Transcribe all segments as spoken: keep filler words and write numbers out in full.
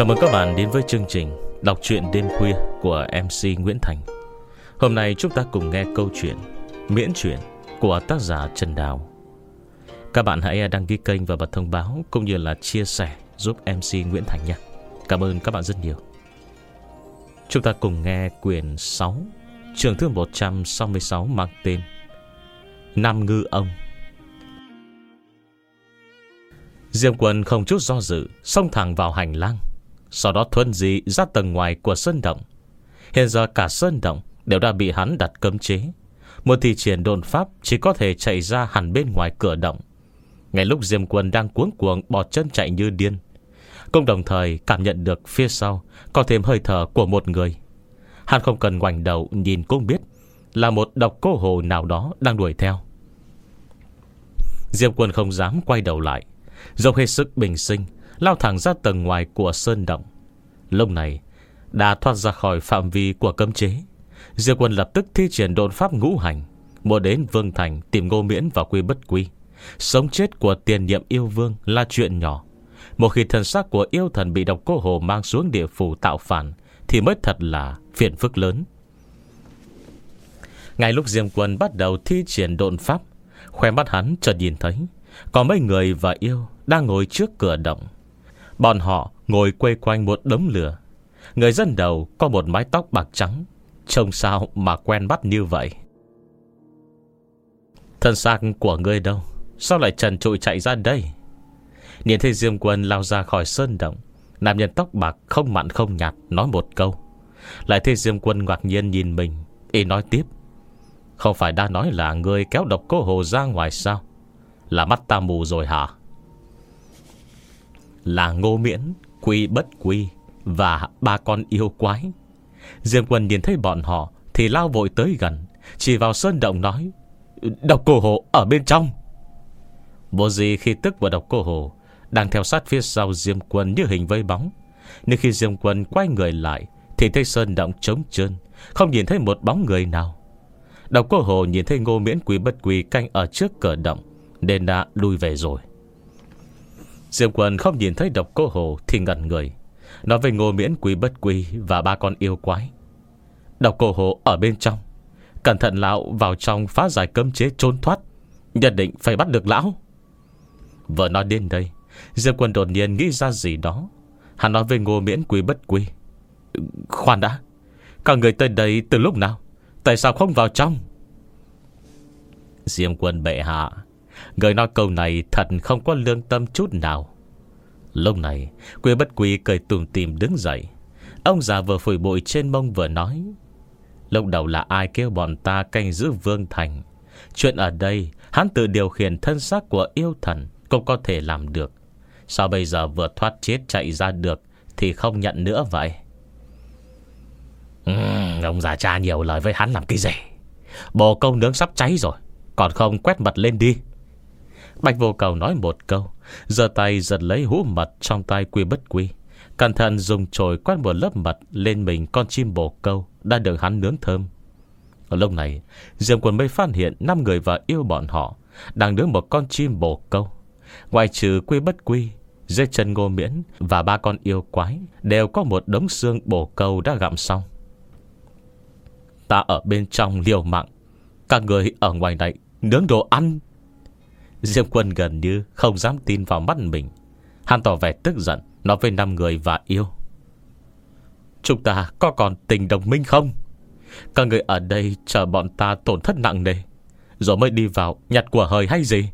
Chào mừng các bạn đến với chương trình Đọc truyện đêm khuya của em xê Nguyễn Thành. Hôm nay chúng ta cùng nghe câu chuyện Miễn truyện của tác giả Trần Đào. Các bạn hãy đăng ký kênh và bật thông báo cũng như là chia sẻ giúp em xê Nguyễn Thành nhé. Cảm ơn các bạn rất nhiều. Chúng ta cùng nghe quyển sáu, chương thứ một trăm sáu mươi sáu mang tên Nam Ngư Ông. Diêm Quân không chút do dự xông thẳng vào hành lang, sau đó thuần di ra tầng ngoài của sơn động. Hiện giờ cả sơn động đều đã bị hắn đặt cấm chế. Một thi triển độn pháp chỉ có thể chạy ra hẳn bên ngoài cửa động. Ngay lúc Diêm Quân đang cuống cuồng bỏ chân chạy như điên, cũng đồng thời cảm nhận được phía sau có thêm hơi thở của một người. Hắn không cần ngoảnh đầu nhìn cũng biết là một độc cô hồ nào đó đang đuổi theo. Diêm Quân không dám quay đầu lại, dốc hết sức bình sinh lao thẳng ra tầng ngoài của sơn động. Lúc này đã thoát ra khỏi phạm vi của cấm chế. Diêm Quân lập tức thi triển độn pháp ngũ hành, muốn đến Vương Thành tìm Ngô Miễn và Quy Bất Quy. Sống chết của tiền nhiệm yêu vương là chuyện nhỏ. Một khi thần xác của yêu thần bị độc cô hồ mang xuống địa phủ tạo phản thì mới thật là phiền phức lớn. Ngay lúc Diêm Quân bắt đầu thi triển độn pháp, khóe mắt hắn chợt nhìn thấy có mấy người và yêu đang ngồi trước cửa động. Bọn họ ngồi quây quanh một đống lửa. Người dẫn đầu có một mái tóc bạc trắng, trông sao mà quen mắt như vậy. Thân xác của ngươi đâu? Sao lại trần trụi chạy ra đây? Nhìn thấy Diêm Quân lao ra khỏi sơn động, nam nhân tóc bạc không mặn không nhạt nói một câu. Lại thấy Diêm Quân ngạc nhiên nhìn mình, y nói tiếp: không phải đã nói là ngươi kéo độc cô hồ ra ngoài sao? Là mắt ta mù rồi hả? Là Ngô Miễn, Quy Bất Quy và ba con yêu quái. Diêm Quân nhìn thấy bọn họ thì lao vội tới gần, chỉ vào sơn động nói: độc cô hồ ở bên trong. Vô gì khi tức của độc cô hồ đang theo sát phía sau Diêm Quân như hình vây bóng. Nhưng khi Diêm Quân quay người lại thì thấy sơn động trống trơn, không nhìn thấy một bóng người nào. Độc cô hồ nhìn thấy Ngô Miễn, Quy Bất Quy canh ở trước cửa động nên đã lui về rồi. Diêm Quân không nhìn thấy độc cô hồ thì ngẩn người, nói với Ngô Miễn, Quy Bất Quy và ba con yêu quái: độc cô hồ ở bên trong, cẩn thận lão vào trong phá giải cấm chế trốn thoát, nhất định phải bắt được lão. Vừa nói đến đây, Diêm Quân đột nhiên nghĩ ra gì đó. Hắn nói với Ngô Miễn, Quy Bất Quy: khoan đã, các người tới đây từ lúc nào? Tại sao không vào trong? Diêm Quân bệ hạ, người nói câu này thật không có lương tâm chút nào. Lúc này Quy Bất Quy cười tủm tỉm đứng dậy. Ông già vừa phủi bụi trên mông vừa nói: lúc đầu là ai kêu bọn ta canh giữ Vương Thành? Chuyện ở đây hắn tự điều khiển thân xác của yêu thần cũng có thể làm được. Sao bây giờ vừa thoát chết chạy ra được thì không nhận nữa vậy? uhm, Ông già cha nhiều lời với hắn làm cái gì? Bồ câu nướng sắp cháy rồi, còn không quét mật lên đi. Bạch Vô Cầu nói một câu, giơ tay giật lấy hũ mật trong tay Quy Bất Quy, cẩn thận dùng chổi quét một lớp mật lên mình con chim bồ câu đã được hắn nướng thơm. Ở lúc này Diêm Quân mới phát hiện năm người và yêu bọn họ đang nướng một con chim bồ câu. Ngoài trừ Quy Bất Quy, dưới chân Ngô Miễn và ba con yêu quái đều có một đống xương bồ câu đã gặm xong. Ta ở bên trong liều mạng, các người ở ngoài này nướng đồ ăn. Diêm Quân gần như không dám tin vào mắt mình. Hắn tỏ vẻ tức giận, nói với năm người và yêu: chúng ta có còn tình đồng minh không? Các người ở đây chờ bọn ta tổn thất nặng nề rồi mới đi vào nhặt của hời hay gì?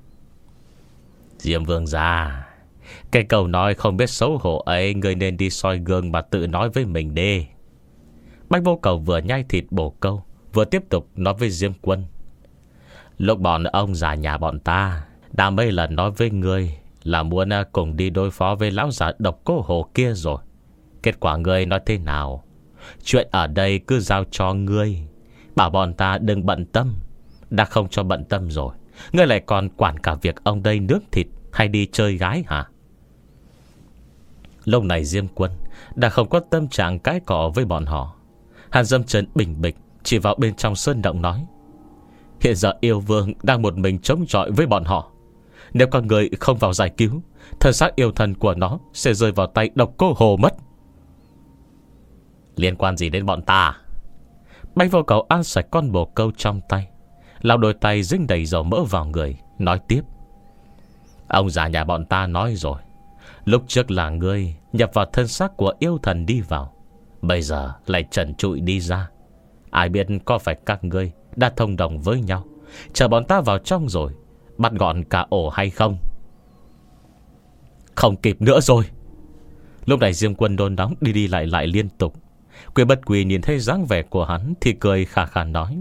Diêm Vương gia, cái câu nói không biết xấu hổ ấy, người nên đi soi gương mà tự nói với mình đi. Bạch Vô Cầu vừa nhai thịt bồ câu vừa tiếp tục nói với Diêm Quân: lúc bọn ông già nhà bọn ta đã mấy lần nói với ngươi là muốn cùng đi đối phó với lão già độc cô hồ kia rồi. Kết quả ngươi nói thế nào? Chuyện ở đây cứ giao cho ngươi, bảo bọn ta đừng bận tâm. Đã không cho bận tâm rồi, ngươi lại còn quản cả việc ông đây nướng thịt hay đi chơi gái hả? Lúc này Diêm Quân đã không có tâm trạng cãi cọ với bọn họ. Hắn dâm chân bình bịch chỉ vào bên trong sơn động nói: hiện giờ yêu vương đang một mình chống chọi với bọn họ. Nếu con người không vào giải cứu Thân xác yêu thần của nó sẽ rơi vào tay độc cô hồ mất. Liên quan gì đến bọn ta? Bạch Vô Cầu ăn sạch con bồ câu trong tay, lau đôi tay dính đầy dầu mỡ vào người, nói tiếp: Ông già nhà bọn ta nói rồi, lúc trước là ngươi nhập vào thân xác của yêu thần đi vào, bây giờ lại trần trụi đi ra. Ai biết có phải các ngươi đã thông đồng với nhau, chờ bọn ta vào trong rồi bắt gọn cả ổ hay không? Không kịp nữa rồi. Lúc này Diêm Quân đôn nóng đi đi lại lại liên tục. Quy Bất Quy nhìn thấy dáng vẻ của hắn thì cười khà khà nói: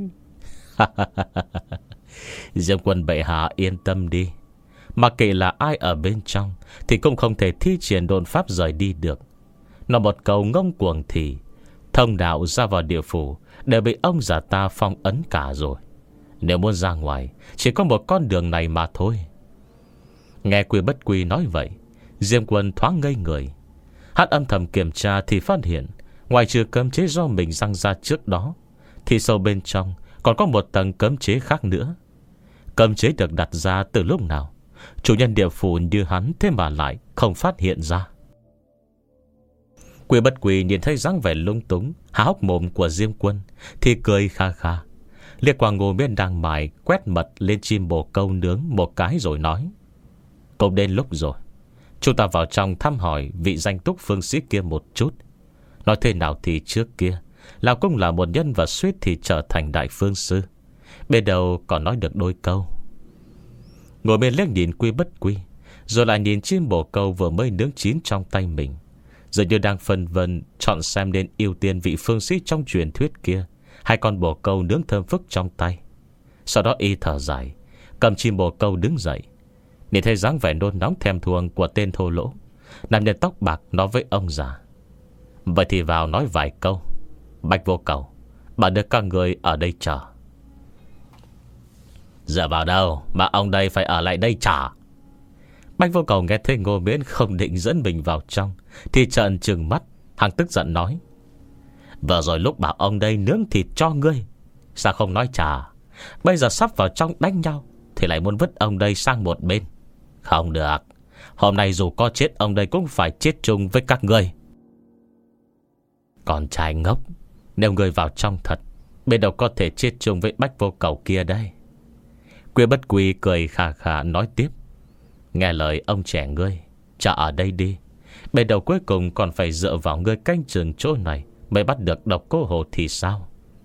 Diêm Quân bệ hạ yên tâm đi, mặc kệ là ai ở bên trong thì cũng không thể thi triển độn pháp rời đi được. Nó một câu ngông cuồng thì thông đạo ra vào địa phủ đều bị ông già ta phong ấn cả rồi. Nếu muốn ra ngoài chỉ có một con đường này mà thôi. Nghe Quy Bất Quy nói vậy, Diêm Quân thoáng ngây người. Hắn âm thầm kiểm tra thì phát hiện ngoài trừ cấm chế do mình răng ra trước đó thì sâu bên trong còn có một tầng cấm chế khác nữa. Cấm chế được đặt ra từ lúc nào chủ nhân địa phủ như hắn thế mà lại không phát hiện ra. Quy Bất Quy nhìn thấy dáng vẻ lung túng há hốc mồm của Diêm Quân thì cười kha kha, liếc qua Ngô Miễn đang mài quét mật lên chim bồ câu nướng một cái rồi nói: Cũng đến lúc rồi, chúng ta vào trong thăm hỏi vị danh túc phương sĩ kia một chút. Nói thế nào thì trước kia Lão cũng là một nhân vật suýt thì trở thành đại phương sư, bên đầu còn nói được đôi câu. Ngồi bên liếc nhìn Quy Bất Quy, rồi lại nhìn chim bồ câu vừa mới nướng chín trong tay mình, dường như đang phân vân chọn xem nên ưu tiên vị phương sĩ trong truyền thuyết kia hay con bồ câu nướng thơm phức trong tay. Sau đó y thở dài, cầm chim bồ câu đứng dậy. Nhìn thấy dáng vẻ nôn nóng thèm thuồng của tên thô lỗ, nam nhân tóc bạc nói với ông già: Vậy thì vào nói vài câu. Bạch Vô Cầu, bạn được các người ở đây chờ. Dựa vào đâu mà ông đây phải ở lại đây chờ? Bạch Vô Cầu nghe thấy Ngô Miễn không định dẫn mình vào trong thì trợn trừng mắt, hắn tức giận nói: Vừa rồi lúc bảo ông đây nướng thịt cho ngươi, sao không nói chờ? Bây giờ sắp vào trong đánh nhau thì lại muốn vứt ông đây sang một bên. Không được, hôm nay dù có chết ông đây cũng phải chết chung với các ngươi. Con trai ngốc, nếu ngươi vào trong thật, bên đâu có thể chết chung với Bạch Vô Cầu kia đây. Quy Bất Quy cười khà khà nói tiếp: Nghe lời ông trẻ ngươi, chờ ở đây đi, bên đầu cuối cùng còn phải dựa vào ngươi canh chừng chỗ này mới bắt được độc cô hồ thì sao?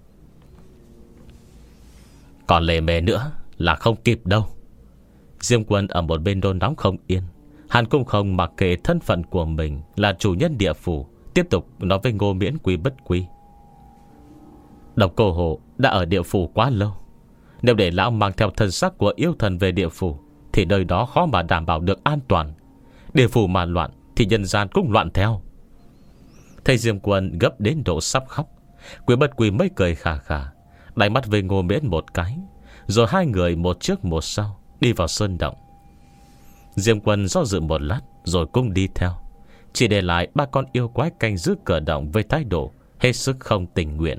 Còn lề mề nữa là không kịp đâu. Diêm Quân ở một bên đôn nóng không yên. Hắn cũng không mặc kệ thân phận của mình là chủ nhân địa phủ, tiếp tục nói với Ngô Miễn Quy Bất Quy: Độc cô hồ đã ở địa phủ quá lâu, nếu để lão mang theo thân xác của yêu thần về địa phủ thì nơi đó khó mà đảm bảo được an toàn. Địa phủ mà loạn thì nhân gian cũng loạn theo. Thầy Diêm Quân gấp đến độ sắp khóc, Quy Bất Quy mới cười khà khà, đáy mắt về Ngô Miễn một cái, rồi hai người một trước một sau đi vào sơn động. Diêm Quân do dự một lát rồi cũng đi theo, chỉ để lại ba con yêu quái canh giữ cửa động với thái độ hết sức không tình nguyện.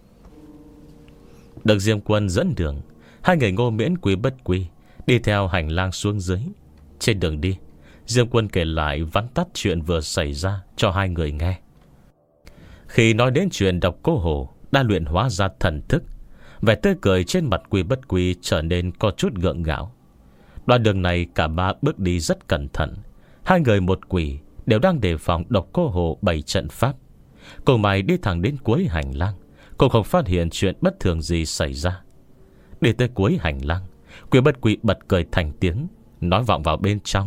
Được Diêm Quân dẫn đường, hai người Ngô Miễn Quy Bất Quy đi theo hành lang xuống dưới. Trên đường đi, Diêm Quân kể lại vắn tắt chuyện vừa xảy ra cho hai người nghe. Khi nói đến chuyện độc cô hồ đã luyện hóa ra thần thức, vẻ tươi cười trên mặt Quy Bất Quy trở nên có chút gượng gạo. Đoạn đường này cả ba bước đi rất cẩn thận. Hai người một quỷ đều đang đề phòng độc cô hồ bày trận pháp. Cùng mày đi thẳng đến cuối hành lang, cũng không phát hiện chuyện bất thường gì xảy ra. Đi tới cuối hành lang, Quy Bất Quy bật cười thành tiếng, nói vọng vào bên trong: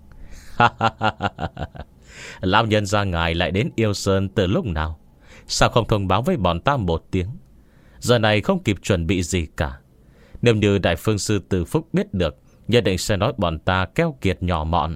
Lão nhân gia ngài lại đến Yêu Sơn từ lúc nào? Sao không thông báo với bọn ta một tiếng? Giờ này không kịp chuẩn bị gì cả. Nếu như Đại Phương Sư Từ Phúc biết được, nhất định sẽ nói bọn ta keo kiệt nhỏ mọn.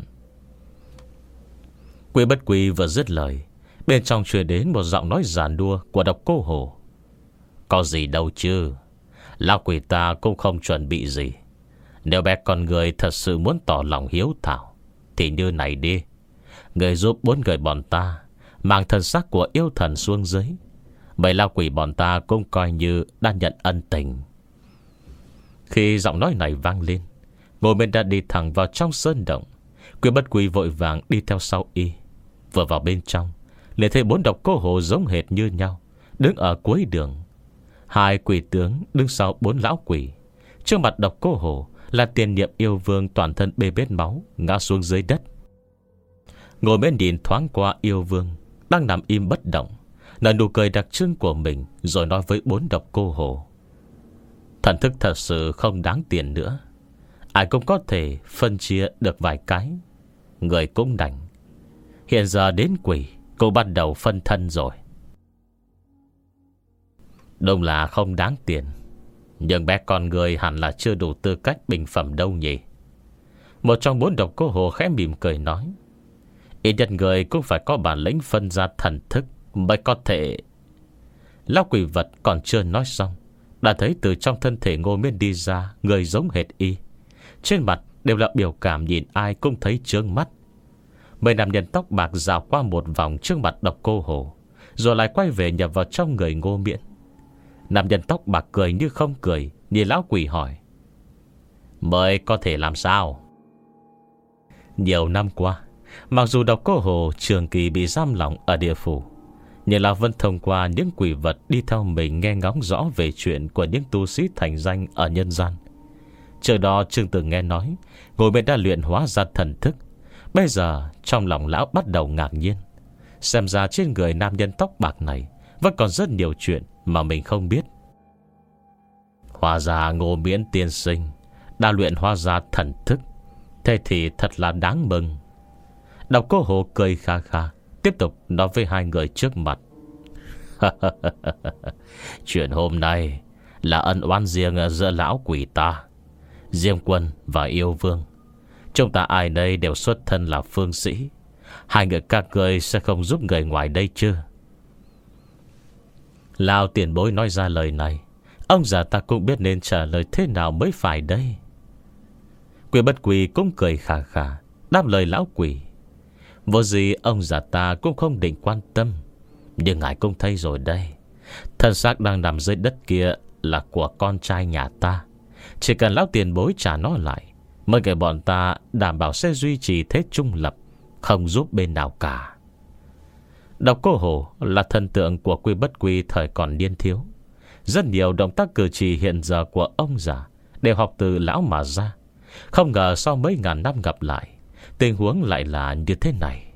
Quy Bất Quy vừa dứt lời, bên trong truyền đến một giọng nói giàn đua của độc cô hồ: Có gì đâu chứ, lão quỷ ta cũng không chuẩn bị gì. Nếu bé con người thật sự muốn tỏ lòng hiếu thảo thì như này đi, người giúp bốn người bọn ta mang thân xác của yêu thần xuống dưới, mấy lão quỷ bọn ta cũng coi như đã nhận ân tình. Khi giọng nói này vang lên, Ngô Miễn đã đi thẳng vào trong sơn động. Quy Bất Quy vội vàng đi theo sau y. Vừa vào bên trong, liền thấy bốn độc cô hồ giống hệt như nhau, đứng ở cuối đường. Hai quỷ tướng đứng sau bốn lão quỷ. Trước mặt độc cô hồ là Tiền Nhiệm yêu vương, toàn thân bê bết máu, ngã xuống dưới đất. Ngồi bên nhìn thoáng qua yêu vương đang nằm im bất động, nở nụ cười đặc trưng của mình, rồi nói với bốn độc cô hồ: thần thức thật sự không đáng tiền nữa. Ai cũng có thể phân chia được vài cái. Người cũng đành. Hiện giờ đến quỷ cũng bắt đầu phân thân rồi. Đúng là không đáng tiền, nhưng bé con người hẳn là chưa đủ tư cách bình phẩm đâu nhỉ. Một trong bốn độc cô hồ khẽ mỉm cười nói: ít nhất người cũng phải có bản lĩnh phân ra thần thức mới có thể. Lão quỷ vật còn chưa nói xong, đã thấy từ trong thân thể Ngô Miễn đi ra người giống hệt y. Trên mặt đều là biểu cảm nhìn ai cũng thấy chướng mắt. Mấy nam nhân tóc bạc dạo qua một vòng trước mặt độc cô hồ, rồi lại quay về nhập vào trong người Ngô Miễn. Nam nhân tóc bạc cười như không cười, nhìn lão quỷ hỏi: mới có thể làm sao? Nhiều năm qua, mặc dù độc cô hồ trường kỳ bị giam lỏng ở địa phủ, nhưng là vẫn thông qua những quỷ vật đi theo mình nghe ngóng rõ về chuyện của những tu sĩ thành danh ở nhân gian. Trước đó Trương từng nghe nói Ngô Miễn đã luyện hóa ra thần thức. Bây giờ trong lòng lão bắt đầu ngạc nhiên. Xem ra trên người nam nhân tóc bạc này vẫn còn rất nhiều chuyện mà mình không biết. Hóa ra Ngô Miễn tiên sinh đã luyện hóa ra thần thức. Thế thì thật là đáng mừng. Độc cô hồ cười kha kha, tiếp tục nói với hai người trước mặt: chuyện hôm nay là ân oán riêng giữa lão quỷ ta, Diêm Quân và yêu vương. Chúng ta ai đây đều xuất thân là phương sĩ. Hai người các người sẽ không giúp người ngoài đây chứ? Lão tiền bối nói ra lời này, ông già ta cũng biết nên trả lời thế nào mới phải đây. Quỷ Bất Quy cũng cười khà khà đáp lời lão quỷ: vô gì ông già ta cũng không định quan tâm. Nhưng ngài cũng thấy rồi đây, thân xác đang nằm dưới đất kia là của con trai nhà ta. Chỉ cần lão tiền bối trả nó lại, mới người bọn ta đảm bảo sẽ duy trì thế trung lập, không giúp bên nào cả. Độc cô hồ là thần tượng của Quy Bất Quy thời còn niên thiếu. Rất nhiều động tác cử chỉ hiện giờ của ông già đều học từ lão mà ra. Không ngờ sau mấy ngàn năm gặp lại, tình huống lại là như thế này.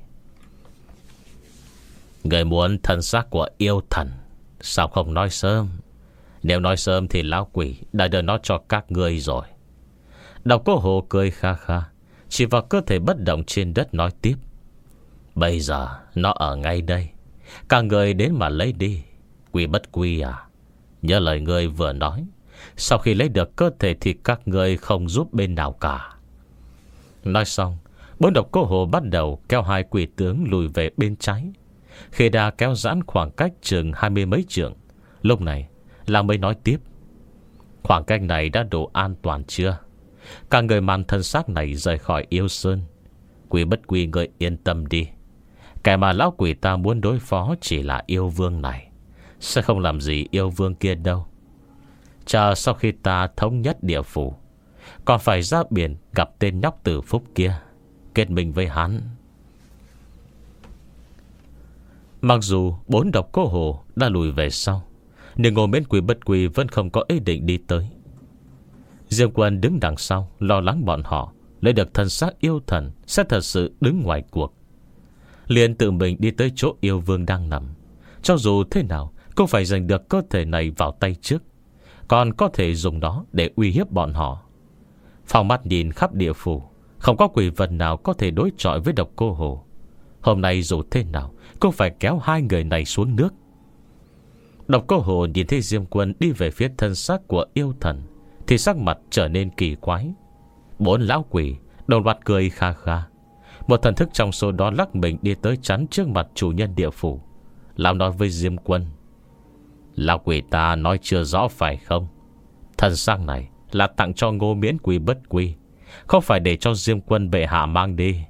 Người muốn thân xác của yêu thần, sao không nói sớm? Nếu nói sớm thì lão quỷ đã đưa nó cho các ngươi rồi. Độc cô hồ cười kha kha, chỉ vào cơ thể bất động trên đất nói tiếp: bây giờ nó ở ngay đây, các người đến mà lấy đi. Quy Bất Quy à, nhớ lời ngươi vừa nói, sau khi lấy được cơ thể thì các ngươi không giúp bên nào cả. Nói xong, bốn độc cô hồ bắt đầu kéo hai quỷ tướng lùi về bên trái. Khi đã kéo giãn khoảng cách chừng hai mươi mấy trượng, lúc này là mới nói tiếp: khoảng cách này đã đủ an toàn chưa? Cả người mang thân xác này rời khỏi yêu sơn. Quy Bất Quy, người yên tâm đi. Kẻ mà lão quỷ ta muốn đối phó chỉ là yêu vương này, sẽ không làm gì yêu vương kia đâu. Chờ sau khi ta thống nhất địa phủ, còn phải ra biển gặp tên nhóc Tử Phúc kia, kết minh với hắn. Mặc dù bốn độc cô hồ đã lùi về sau, nhưng Ngô Miễn Quy Bất Quy vẫn không có ý định đi tới. Diêm Quân đứng đằng sau, lo lắng bọn họ lấy được thân xác yêu thần sẽ thật sự đứng ngoài cuộc. Liền tự mình đi tới chỗ yêu vương đang nằm. Cho dù thế nào cũng phải giành được cơ thể này vào tay trước, còn có thể dùng nó để uy hiếp bọn họ. Phòng mắt nhìn khắp địa phủ, không có quỷ vật nào có thể đối chọi với độc cô hồ. Hôm nay dù thế nào cũng phải kéo hai người này xuống nước. Độc cô hồ nhìn thấy Diêm Quân đi về phía thân xác của yêu thần thì sắc mặt trở nên kỳ quái. Bốn lão quỷ đồng loạt cười kha kha. Một thần thức trong số đó lắc mình đi tới chắn trước mặt chủ nhân địa phủ. Lão nói với Diêm Quân: lão quỷ ta nói chưa rõ phải không? Thần xác này là tặng cho Ngô Miễn Quy Bất Quy, không phải để cho Diêm Quân bệ hạ mang đi.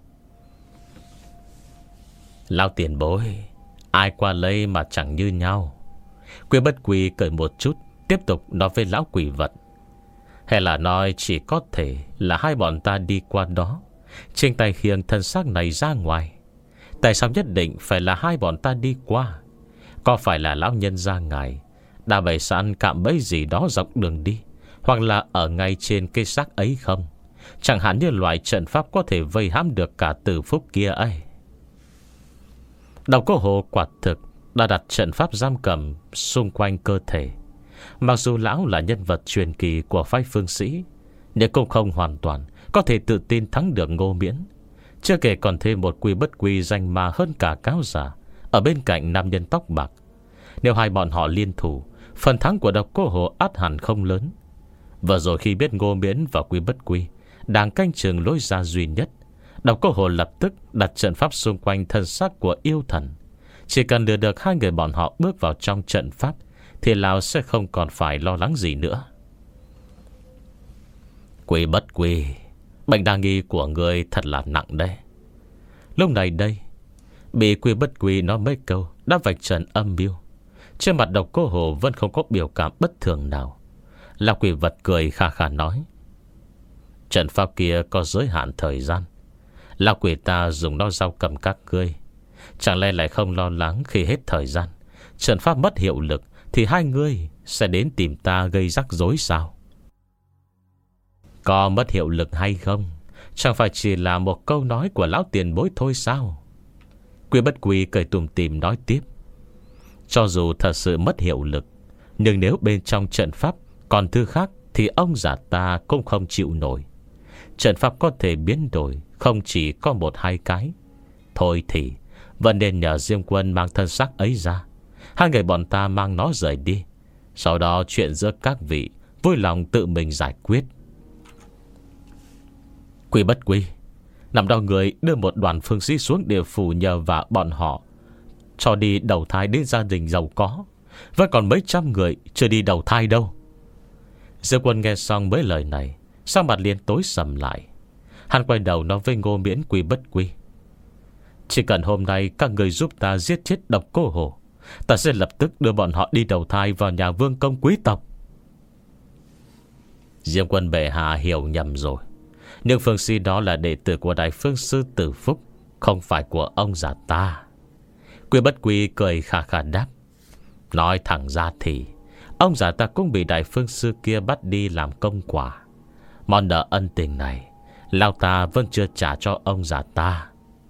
Lão tiền bối, ai qua lấy mà chẳng như nhau. Quy Bất Quy cười một chút, tiếp tục nói với lão quỷ vật: hay là nói chỉ có thể là hai bọn ta đi qua đó trên tay khiêng thân xác này ra ngoài. Tại sao nhất định phải là hai bọn ta đi qua? Có phải là lão nhân gia ngài đã bày sẵn cạm bẫy gì đó dọc đường đi, hoặc là ở ngay trên cây xác ấy không? Chẳng hạn như loại trận pháp có thể vây hãm được cả Tử Phúc kia ấy. Độc Cô Hồ quả thực đã đặt trận pháp giam cầm xung quanh cơ thể. Mặc dù lão là nhân vật truyền kỳ của phái Phương Sĩ, nhưng cũng không hoàn toàn có thể tự tin thắng được Ngô Miễn. Chưa kể còn thêm một quy bất quy danh ma hơn cả cáo giả ở bên cạnh nam nhân tóc bạc. Nếu hai bọn họ liên thủ, phần thắng của Độc Cô Hồ ắt hẳn không lớn. Vừa rồi khi biết Ngô Miễn và quy bất quy đang canh chừng lối ra duy nhất, Độc Cô Hồ lập tức đặt trận pháp xung quanh thân xác của yêu thần. Chỉ cần lừa được hai người bọn họ bước vào trong trận pháp thì lão sẽ không còn phải lo lắng gì nữa. Quy bất quy, bệnh đa nghi của người thật là nặng đấy. Lúc này đây, bị quy bất quy nói mấy câu đã vạch trần âm mưu. Trên mặt Độc Cô Hồ vẫn không có biểu cảm bất thường nào. Lão quỷ vật cười kha kha nói: trận pháp kia có giới hạn thời gian. Lão quỷ ta dùng nó giao cầm các ngươi, chẳng lẽ lại không lo lắng khi hết thời gian trận pháp mất hiệu lực thì hai ngươi sẽ đến tìm ta gây rắc rối sao? Có mất hiệu lực hay không chẳng phải chỉ là một câu nói của lão tiền bối thôi sao? Quy bất quy cười tủm tỉm nói tiếp: cho dù thật sự mất hiệu lực, nhưng nếu bên trong trận pháp còn thứ khác thì ông già ta cũng không chịu nổi. Trận pháp có thể biến đổi không chỉ có một hai cái. Thôi thì vẫn nên nhờ Diêm Quân mang thân xác ấy ra, hai người bọn ta mang nó rời đi. Sau đó chuyện giữa các vị vui lòng tự mình giải quyết. Quy bất quy, nằm đau người đưa một đoàn phương sĩ xuống địa phủ nhờ vả bọn họ cho đi đầu thai đến gia đình giàu có. Vẫn còn mấy trăm người chưa đi đầu thai đâu. Diêm Quân nghe xong mấy lời này, sắc mặt liền tối sầm lại. Hắn quay đầu nói với Ngô Miễn, Quy bất quy: chỉ cần hôm nay các người giúp ta giết chết Độc Cô Hồ, ta sẽ lập tức đưa bọn họ đi đầu thai vào nhà vương công quý tộc. Diêm Quân bệ hạ hiểu nhầm rồi. Nhưng phương sĩ đó là đệ tử của Đại Phương Sư Tử Phúc, không phải của ông già ta. Quy bất quy cười khà khà đáp: nói thẳng ra thì ông già ta cũng bị Đại Phương Sư kia bắt đi làm công quả. Món nợ ân tình này lão ta vẫn chưa trả cho ông già ta.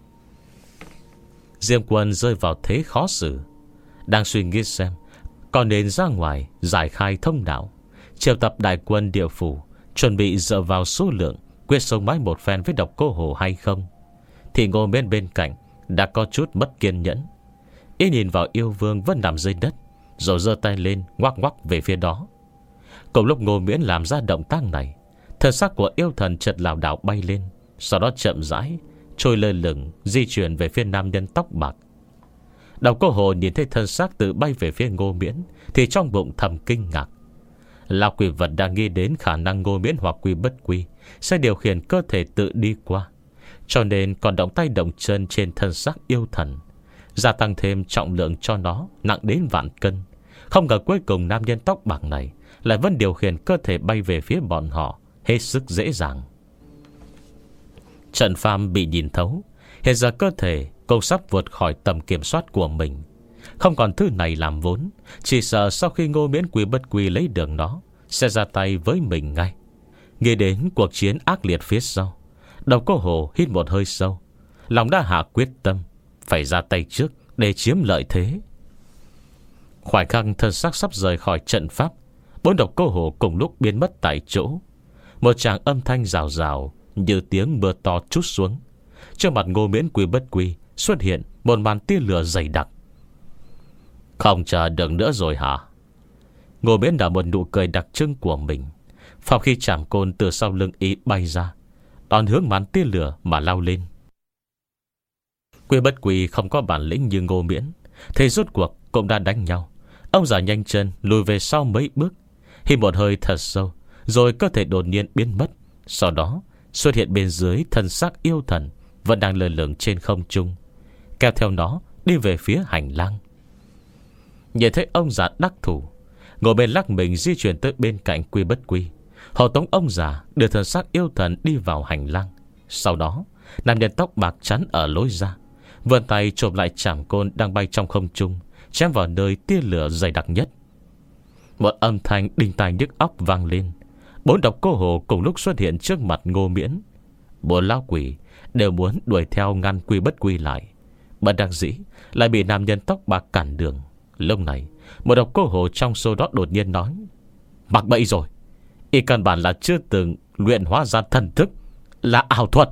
Diêm Quân rơi vào thế khó xử, đang suy nghĩ xem có nên ra ngoài giải khai thông đạo, triệu tập đại quân địa phủ, chuẩn bị dựa vào số lượng quyết sống mãi một phen với Độc Cô Hồ hay không. Thì Ngô Miễn bên cạnh đã có chút mất kiên nhẫn. Y nhìn vào yêu vương vẫn nằm dưới đất, rồi giơ tay lên ngoắc ngoắc về phía đó. Cùng lúc Ngô Miễn làm ra động tác này, thân xác của yêu thần chợt lảo đảo bay lên, sau đó chậm rãi trôi lơ lửng di chuyển về phía nam nhân tóc bạc. Độc Cô Hồ nhìn thấy thân xác tự bay về phía Ngô Miễn thì trong bụng thầm kinh ngạc. Lão quỷ vật đang nghĩ đến khả năng Ngô Miễn hoặc Quy bất quy sẽ điều khiển cơ thể tự đi qua, cho nên còn động tay động chân trên thân xác yêu thần, gia tăng thêm trọng lượng cho nó nặng đến vạn cân. Không ngờ cuối cùng nam nhân tóc bạc này lại vẫn điều khiển cơ thể bay về phía bọn họ hết sức dễ dàng. Trận phàm bị nhìn thấu, hiện giờ cơ thể cũng sắp vượt khỏi tầm kiểm soát của mình. Không còn thứ này làm vốn, chỉ sợ sau khi Ngô Miễn Quy bất quy lấy được nó sẽ ra tay với mình ngay. Nghĩ đến cuộc chiến ác liệt phía sau, Độc Cô Hồ hít một hơi sâu, lòng đã hạ quyết tâm phải ra tay trước để chiếm lợi thế. Khoảnh khắc thân xác sắp rời khỏi trận pháp, bốn Độc Cô Hồ cùng lúc biến mất tại chỗ. Một tràng âm thanh rào rào như tiếng mưa to trút xuống. Trước mặt Ngô Miễn Quy bất quy xuất hiện một màn tia lửa dày đặc. Không chờ được nữa rồi hả? Ngô Miễn đã một nụ cười đặc trưng của mình. Phòng khi chảm côn từ sau lưng y bay ra, đón hướng màn tia lửa mà lao lên. Quy bất quy không có bản lĩnh như Ngô Miễn, thế rốt cuộc cũng đã đánh nhau. Ông già nhanh chân lùi về sau mấy bước, hít một hơi thật sâu, rồi cơ thể đột nhiên biến mất. Sau đó xuất hiện bên dưới thân xác yêu thần vẫn đang lơ lửng trên không trung, kéo theo nó đi về phía hành lang. Nhìn thấy ông già đắc thủ, Ngô Miễn lắc mình di chuyển tới bên cạnh Quy bất quy, hộ tống ông già đưa thân xác yêu thần đi vào hành lang. Sau đó nam nhân tóc bạc chắn ở lối ra, vươn tay chộp lại chảm côn đang bay trong không trung, chém vào nơi tia lửa dày đặc nhất. Một âm thanh đinh tai nhức óc vang lên. Bốn độc cô hồ cùng lúc xuất hiện trước mặt Ngô Miễn. Bốn lão quỷ đều muốn đuổi theo ngăn Quy Bất Quy lại, bất đắc dĩ lại bị nam nhân tóc bạc cản đường. Lúc này một độc cô hồ trong số đó đột nhiên nói: "Mắc bẫy rồi. Y căn bản là chưa từng luyện hóa ra thần thức, là ảo thuật."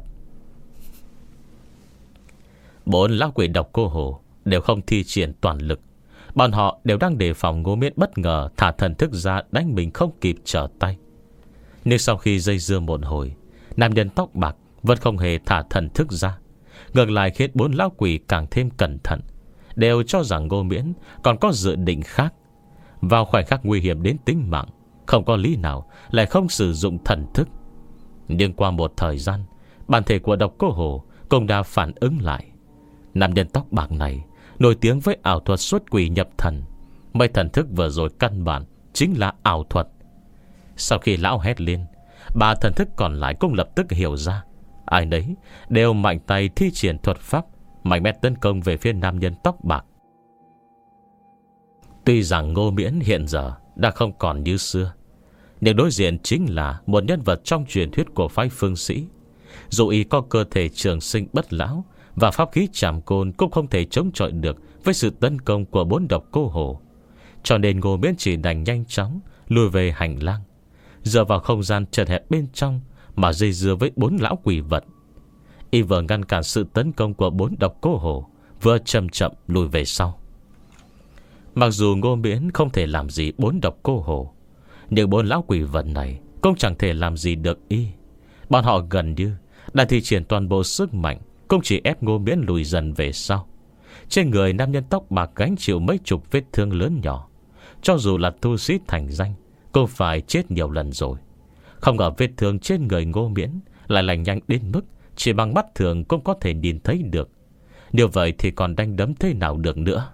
Bốn lão quỷ độc cô hồ đều không thi triển toàn lực. Bọn họ đều đang đề phòng Ngô Miễn bất ngờ thả thần thức ra đánh mình không kịp trở tay. Nhưng sau khi dây dưa một hồi, nam nhân tóc bạc vẫn không hề thả thần thức ra, ngược lại khiến bốn lão quỷ càng thêm cẩn thận, đều cho rằng Ngô Miễn còn có dự định khác. Vào khoảnh khắc nguy hiểm đến tính mạng, không có lý nào lại không sử dụng thần thức. Nhưng qua một thời gian, bản thể của độc cô hồ cũng đã phản ứng lại. Nam nhân tóc bạc này nổi tiếng với ảo thuật xuất quỷ nhập thần. Mấy thần thức vừa rồi căn bản chính là ảo thuật. Sau khi lão hét lên, ba thần thức còn lại cũng lập tức hiểu ra. Ai nấy đều mạnh tay thi triển thuật pháp, mạnh mẽ tấn công về phía nam nhân tóc bạc. Tuy rằng Ngô Miễn hiện giờ đã không còn như xưa, nhưng đối diện chính là một nhân vật trong truyền thuyết của phái Phương Sĩ. Dù y có cơ thể trường sinh bất lão và pháp khí chảm côn, cũng không thể chống chọi được với sự tấn công của bốn độc cô hồ. Cho nên Ngô Miễn chỉ đành nhanh chóng lùi về hành lang, dựa vào không gian chật hẹp bên trong mà dây dưa với bốn lão quỷ vật. Y vừa ngăn cản sự tấn công của bốn độc cô hồ, vừa chậm chậm lùi về sau. Mặc dù Ngô Miễn không thể làm gì bốn độc cô hồ, nhưng bốn lão quỷ vật này cũng chẳng thể làm gì được y. Bọn họ gần như đã thi triển toàn bộ sức mạnh, cũng chỉ ép Ngô Miễn lùi dần về sau. Trên người nam nhân tóc bạc gánh chịu mấy chục vết thương lớn nhỏ. Cho dù là tu sĩ thành danh, cô phải chết nhiều lần rồi. Không ngờ vết thương trên người Ngô Miễn lại lành nhanh đến mức chỉ bằng mắt thường cũng có thể nhìn thấy được. Điều vậy thì còn đánh đấm thế nào được nữa.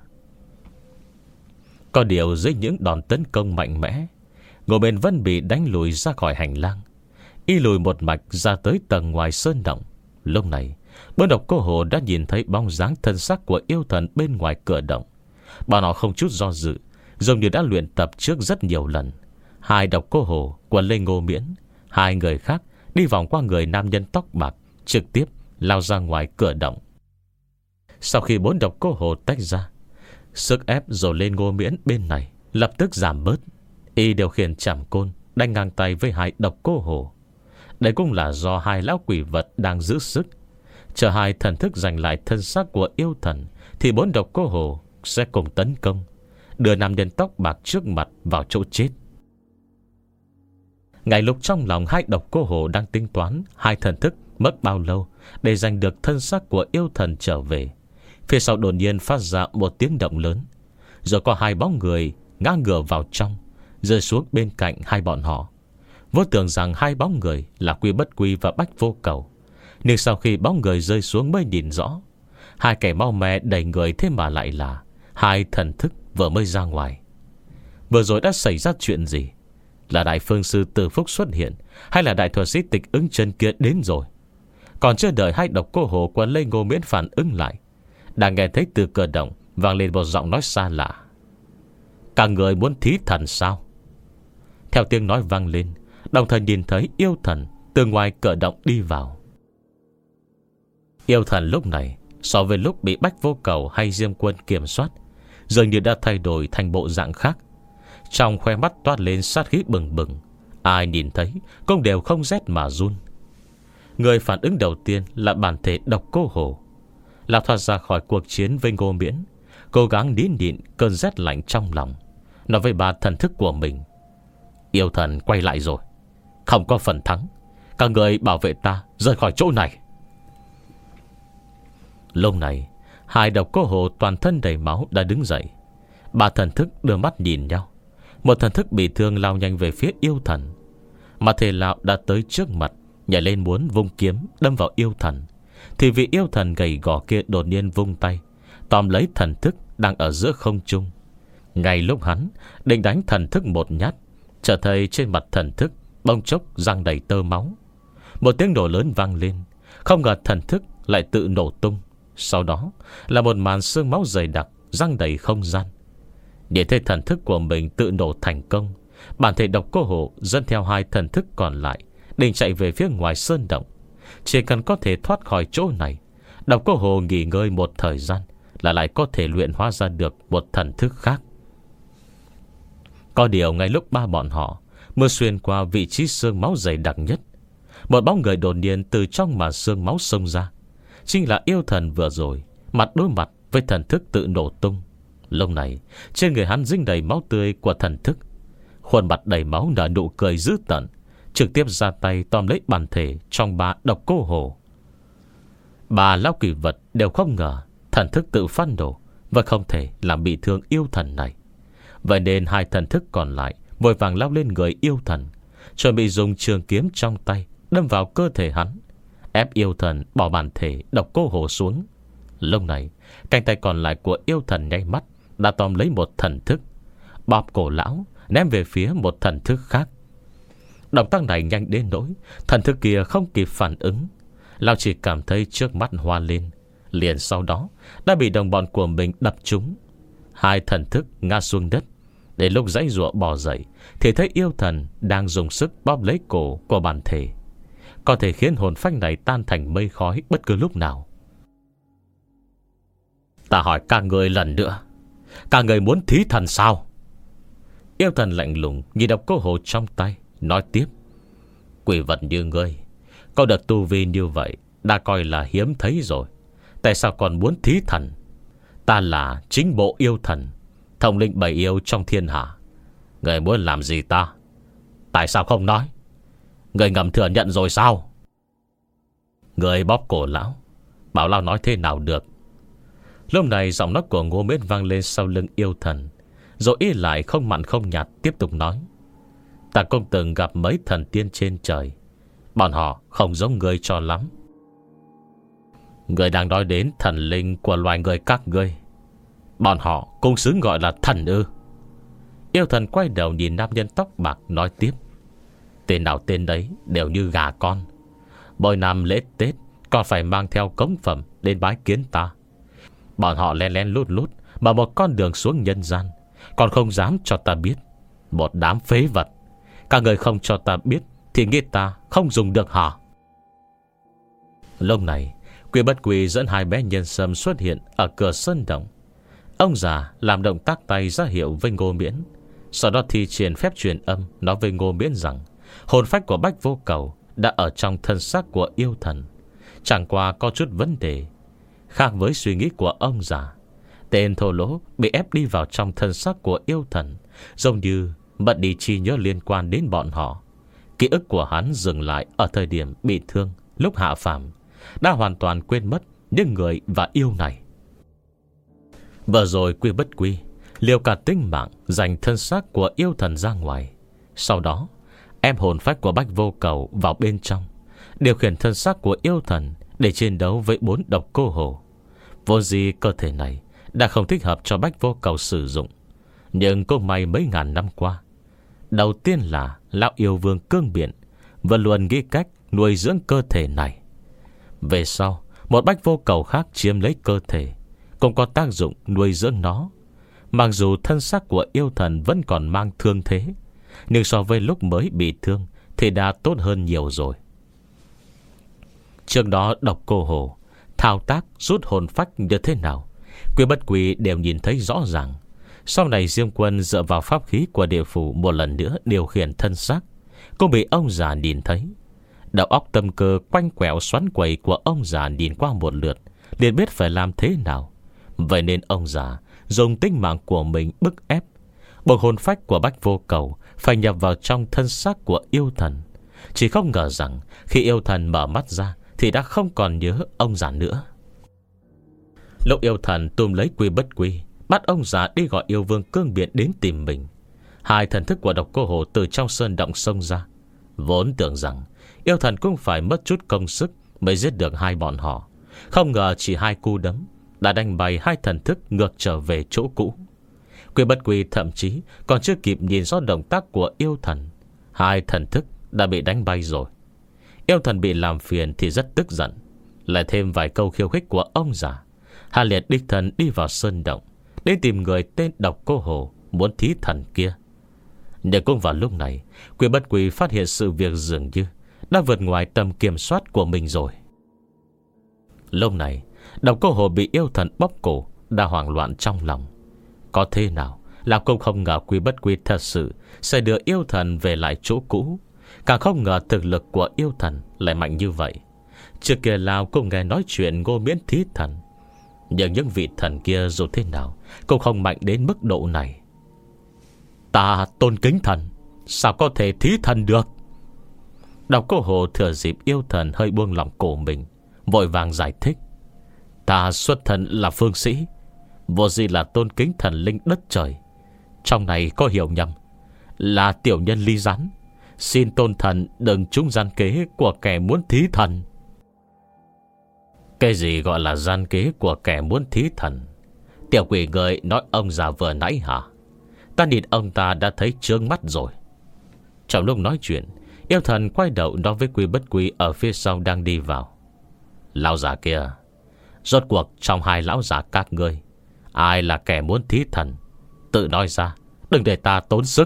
Có điều dưới những đòn tấn công mạnh mẽ, Ngô Miễn vẫn bị đánh lùi ra khỏi hành lang. Y lùi một mạch ra tới tầng ngoài sơn động. Lúc này bốn độc cô hồ đã nhìn thấy bóng dáng thân xác của yêu thần bên ngoài cửa động. Bọn họ không chút do dự, giống như đã luyện tập trước rất nhiều lần. Hai độc cô hồ quấn lên Ngô Miễn, hai người khác đi vòng qua người nam nhân tóc bạc, trực tiếp lao ra ngoài cửa động. Sau khi bốn độc cô hồ tách ra, sức ép dồn lên Ngô Miễn bên này lập tức giảm bớt. Y điều khiển chảm côn đánh ngang tay với hai độc cô hồ. Đây cũng là do hai lão quỷ vật đang giữ sức. Chờ hai thần thức giành lại thân xác của yêu thần, thì bốn độc cô hồ sẽ cùng tấn công, đưa nam nhân tóc bạc trước mặt vào chỗ chết. Ngay lúc trong lòng hai độc cô hồ đang tính toán hai thần thức mất bao lâu để giành được thân xác của yêu thần trở về, phía sau đột nhiên phát ra một tiếng động lớn, rồi có hai bóng người ngã ngửa vào trong, rơi xuống bên cạnh hai bọn họ. Vốn tưởng rằng hai bóng người là Quy Bất Quy và Bách Vô Cầu, nhưng sau khi bóng người rơi xuống mới nhìn rõ, hai kẻ mau mè đầy người thế mà lại là hai thần thức vừa mới ra ngoài. Vừa rồi đã xảy ra chuyện gì? Là đại phương sư Từ Phúc xuất hiện, hay là đại thuật sĩ Tịch Ứng Chân kia đến rồi? Còn chưa đợi hai độc cô hồ quấn lấy Ngô Miễn phản ứng lại, đang nghe thấy từ cửa động vang lên một giọng nói xa lạ: "Cả người muốn thí thần sao?" Theo tiếng nói vang lên, đồng thời nhìn thấy yêu thần từ ngoài cửa động đi vào. Yêu thần lúc này so với lúc bị Bách Vô Cầu hay Diêm Quân kiểm soát, dường như đã thay đổi thành bộ dạng khác. Trong khoe mắt toát lên sát khí bừng bừng, ai nhìn thấy cũng đều không rét mà run. Người phản ứng đầu tiên là bản thể độc cô hồ. Lão thoát ra khỏi cuộc chiến với Ngô Miễn, cố gắng nín nhịn cơn rét lạnh trong lòng, nói với ba thần thức của mình: "Yêu thần quay lại rồi, không có phần thắng. Các người bảo vệ ta rời khỏi chỗ này." Lúc này hai độc cô hồ toàn thân đầy máu đã đứng dậy. Ba thần thức đưa mắt nhìn nhau. Một thần thức bị thương lao nhanh về phía yêu thần, mà thể lão đã tới trước mặt, nhảy lên muốn vung kiếm đâm vào yêu thần, thì vị yêu thần gầy gò kia đột nhiên vung tay tóm lấy thần thức đang ở giữa không trung. Ngay lúc hắn định đánh thần thức một nhát, chợt thấy trên mặt thần thức bỗng chốc răng đầy tơ máu. Một tiếng nổ lớn vang lên, Không ngờ thần thức lại tự nổ tung. Sau đó là một màn sương máu dày đặc răng đầy không gian. Để thấy thần thức của mình tự nổ thành công, bản thể Độc Cô Hồ dẫn theo hai thần thức còn lại định chạy về phía ngoài sơn động. Chỉ cần có thể thoát khỏi chỗ này, Độc Cô Hồ nghỉ ngơi một thời gian là lại có thể luyện hóa ra được một thần thức khác. Có điều ngay lúc ba bọn họ mưa xuyên qua vị trí sương máu dày đặc nhất, một bóng người đột nhiên từ trong màn sương máu xông ra. Chính là yêu thần vừa rồi mặt đối mặt với thần thức tự nổ tung. Lúc này trên người hắn dính đầy máu tươi của thần thức, khuôn mặt đầy máu nở nụ cười dữ tợn, trực tiếp ra tay tóm lấy bản thể trong ba Độc Cô Hồ. Ba lão quỷ vật đều không ngờ thần thức tự phát nổ và không thể làm bị thương yêu thần này. Vậy nên hai thần thức còn lại vội vàng lao lên người yêu thần, chuẩn bị dùng trường kiếm trong tay đâm vào cơ thể hắn, ép yêu thần bỏ bản thể Độc Cô Hồ xuống. Lúc này cánh tay còn lại của yêu thần nháy mắt đã tóm lấy một thần thức, bóp cổ lão ném về phía một thần thức khác. Động tác này nhanh đến nỗi thần thức kia không kịp phản ứng. Lão chỉ cảm thấy trước mắt hoa lên, liền sau đó đã bị đồng bọn của mình đập trúng. Hai thần thức ngã xuống đất. Đến lúc giãy giụa bò dậy thì thấy yêu thần đang dùng sức bóp lấy cổ của bản thể, có thể khiến hồn phách này tan thành mây khói bất cứ lúc nào. Ta hỏi các người lần nữa, các người muốn thí thần sao? Yêu thần lạnh lùng nhìn Độc Cô Hồ trong tay, nói tiếp: quỷ vật như ngươi có được tu vi như vậy đã coi là hiếm thấy rồi, tại sao còn muốn thí thần? Ta là chính bộ yêu thần, thống lĩnh bảy yêu trong thiên hạ. Người muốn làm gì ta? Tại sao không nói? Người ngầm thừa nhận rồi sao? Người bóp cổ lão, bảo lão nói thế nào được. Lúc này giọng nói của Ngô Miễn vang lên sau lưng yêu thần, rồi y lại không mặn không nhạt tiếp tục nói: ta cũng từng gặp mấy thần tiên trên trời, bọn họ không giống người cho lắm. Người đang nói đến thần linh của loài người các ngươi, bọn họ cũng xứng gọi là thần ư? Yêu thần quay đầu nhìn nam nhân tóc bạc nói tiếp: tên nào tên đấy đều như gà con. Mỗi năm lễ Tết còn phải mang theo cống phẩm đến bái kiến ta. Bọn họ len len lút lút mà một con đường xuống nhân gian, còn không dám cho ta biết. Một đám phế vật. Các người không cho ta biết thì nghĩ ta không dùng được hả? Lúc này Quy Bất Quy dẫn hai bé nhân sâm xuất hiện ở cửa sân động. Ông già làm động tác tay ra hiệu với Ngô Miễn, sau đó thi triển phép truyền âm nói với Ngô Miễn rằng hồn phách của Bách Vô Cầu đã ở trong thân xác của yêu thần, chẳng qua có chút vấn đề. Khác với suy nghĩ của ông già, tên thô lỗ bị ép đi vào trong thân xác của yêu thần, giống như mất đi trí nhớ liên quan đến bọn họ. Ký ức của hắn dừng lại ở thời điểm bị thương lúc hạ phàm, đã hoàn toàn quên mất những người và yêu này. Vừa rồi Quy Bất Quy liều cả tính mạng dành thân xác của yêu thần ra ngoài, sau đó ép hồn phách của Bách Vô Cầu vào bên trong, điều khiển thân xác của yêu thần để chiến đấu với bốn Độc Cô Hồ. Vô gì cơ thể này đã không thích hợp cho Bách Vô Cầu sử dụng. Nhưng cũng may mấy ngàn năm qua, đầu tiên là lão yêu vương Cương Biện vẫn luôn nghĩ cách nuôi dưỡng cơ thể này. Về sau một Bách Vô Cầu khác chiếm lấy cơ thể, cũng có tác dụng nuôi dưỡng nó. Mặc dù thân xác của yêu thần vẫn còn mang thương thế, nhưng so với lúc mới bị thương thì đã tốt hơn nhiều rồi. Trước đó Độc Cô Hồ thao tác rút hồn phách như thế nào, Quy Bất Quy đều nhìn thấy rõ ràng. Sau này Diêm Quân dựa vào pháp khí của địa phủ một lần nữa điều khiển thân xác, cũng bị ông già nhìn thấy. Đầu óc tâm cơ quanh quẹo xoắn quẩy của ông già nhìn qua một lượt, liền biết phải làm thế nào. Vậy nên ông già dùng tính mạng của mình bức ép buộc hồn phách của Bách Vô Cầu phải nhập vào trong thân xác của yêu thần. Chỉ không ngờ rằng khi yêu thần mở mắt ra thì đã không còn nhớ ông già nữa. Lúc yêu thần túm lấy Quy Bất Quy, bắt ông già đi gọi yêu vương Cương Biện đến tìm mình, hai thần thức của Độc Cô Hồ từ trong sơn động xông ra. Vốn tưởng rằng yêu thần cũng phải mất chút công sức mới giết được hai bọn họ, không ngờ chỉ hai cú đấm đã đánh bay hai thần thức ngược trở về chỗ cũ. Quy Bất Quy thậm chí còn chưa kịp nhìn rõ động tác của yêu thần, hai thần thức đã bị đánh bay rồi. Yêu thần bị làm phiền thì rất tức giận, lại thêm vài câu khiêu khích của ông già, Hà Liệt đích thân đi vào sơn động để tìm người tên Độc Cô Hồ muốn thí thần kia. Nhưng cũng vào lúc này, Quy Bất Quy phát hiện sự việc dường như đã vượt ngoài tầm kiểm soát của mình rồi. Lúc này, Độc Cô Hồ bị yêu thần bóp cổ đã hoảng loạn trong lòng. Có thế nào làm cũng không ngờ Quy Bất Quy thật sự sẽ đưa yêu thần về lại chỗ cũ. Càng không ngờ thực lực của yêu thần lại mạnh như vậy. Trước kia Lào cũng nghe nói chuyện Ngô Miễn thí thần, nhưng những vị thần kia dù thế nào cũng không mạnh đến mức độ này. Ta tôn kính thần, sao có thể thí thần được? Độc Cô Hồ thừa dịp yêu thần hơi buông lỏng cổ mình, vội vàng giải thích. Ta xuất thần là phương sĩ, vô gì là tôn kính thần linh đất trời. Trong này có hiểu nhầm, là tiểu nhân ly rắn. Xin tôn thần đừng trúng gian kế của kẻ muốn thí thần. Cái gì gọi là gian kế của kẻ muốn thí thần? Tiểu quỷ người nói ông già vừa nãy hả? Ta nhìn ông ta đã thấy trướng mắt rồi. Trong lúc nói chuyện, yêu thần quay đầu nói với Quy Bất Quy ở phía sau đang đi vào. Lão già kia, rốt cuộc trong hai lão già các ngươi, ai là kẻ muốn thí thần? Tự nói ra, đừng để ta tốn sức.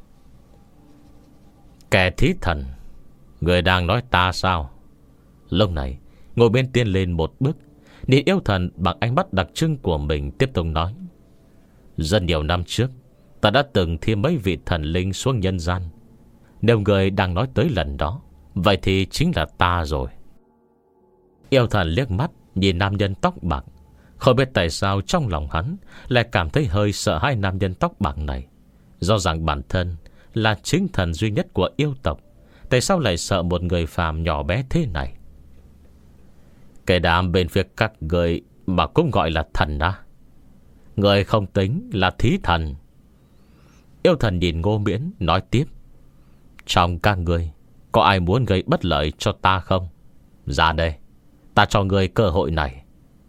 Kẻ thí thần? Người đang nói ta sao? Lúc này, ngồi bên tiên lên một bước, nhìn yêu thần bằng ánh mắt đặc trưng của mình tiếp tục nói. Rất nhiều năm trước, ta đã từng thi mấy vị thần linh xuống nhân gian. Nếu người đang nói tới lần đó, vậy thì chính là ta rồi. Yêu thần liếc mắt nhìn nam nhân tóc bạc, không biết tại sao trong lòng hắn lại cảm thấy hơi sợ hai nam nhân tóc bạc này. Do rằng bản thân là chính thần duy nhất của yêu tộc, tại sao lại sợ một người phàm nhỏ bé thế này? Cái đám bên phía các người mà cũng gọi là thần á? Người không tính là thí thần. Yêu thần nhìn Ngô Miễn nói tiếp. Trong các người có ai muốn gây bất lợi cho ta không? Ra đây, ta cho người cơ hội này.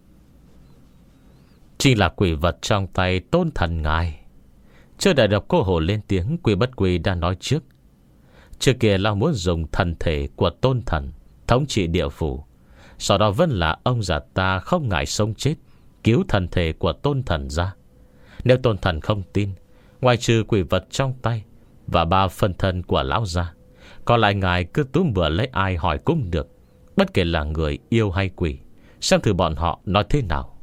Chỉ là quỷ vật trong tay tôn thần ngài. Chưa đợi Độc Cô Hồ lên tiếng, Quy Bất Quy đã nói trước. Trước kia là muốn dùng thần thể của tôn thần thống trị địa phủ, sau đó vẫn là ông già ta không ngại sống chết cứu thần thể của tôn thần ra. Nếu tôn thần không tin, ngoài trừ quỷ vật trong tay và ba phân thân của lão gia, còn lại ngài cứ túm bừa lấy ai hỏi cũng được, bất kể là người yêu hay quỷ. Xem thử bọn họ nói thế nào.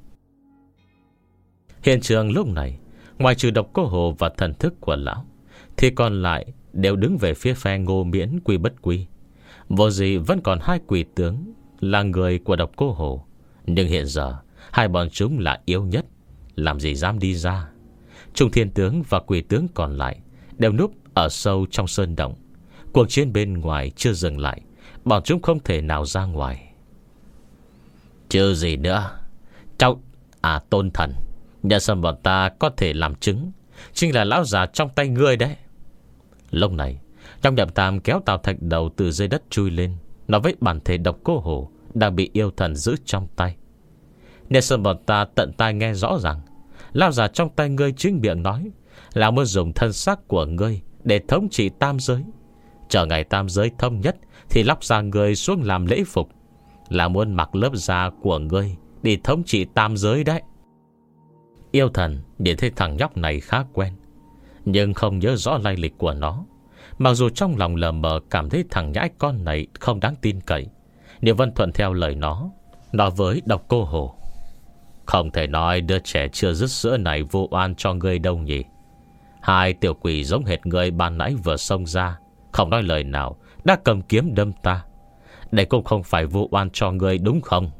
Hiện trường lúc này, ngoài trừ Độc Cô Hồ và thần thức của lão, thì còn lại đều đứng về phía phe Ngô Miễn Quy Bất Quy. Vô gì vẫn còn hai quỷ tướng là người của Độc Cô Hồ, nhưng hiện giờ hai bọn chúng là yếu nhất, làm gì dám đi ra. Trung Thiên Tướng và quỷ tướng còn lại đều núp ở sâu trong sơn động. Cuộc chiến bên ngoài chưa dừng lại, bọn chúng không thể nào ra ngoài. Chứ gì nữa. Cháu À tôn thần, nhà sâm bọn ta có thể làm chứng, chính là lão già trong tay ngươi đấy. Lúc này, trong Nhậm Tam kéo Tào Thạch Đầu từ dưới đất chui lên, nói với bản thể Độc Cô Hồ đang bị yêu thần giữ trong tay. Nhà sâm bọn ta tận tai nghe rõ ràng, lão già trong tay ngươi chính miệng nói là muốn dùng thân xác của ngươi để thống trị tam giới. Chờ ngày tam giới thống nhất thì lóc ra ngươi xuống làm lễ phục, là muốn mặc lớp da của ngươi để thống trị tam giới đấy. Yêu thần nhìn thấy thằng nhóc này khá quen, nhưng không nhớ rõ lai lịch của nó. Mặc dù trong lòng lờ mờ cảm thấy thằng nhãi con này không đáng tin cậy, nhưng vẫn thuận theo lời nó, nói với Độc Cô Hồ. Không thể nói đứa trẻ chưa dứt sữa này vô oan cho ngươi đâu nhỉ. Hai tiểu quỷ giống hệt người ban nãy vừa xông ra, không nói lời nào đã cầm kiếm đâm ta. Đây cũng không phải vô oan cho ngươi đúng không?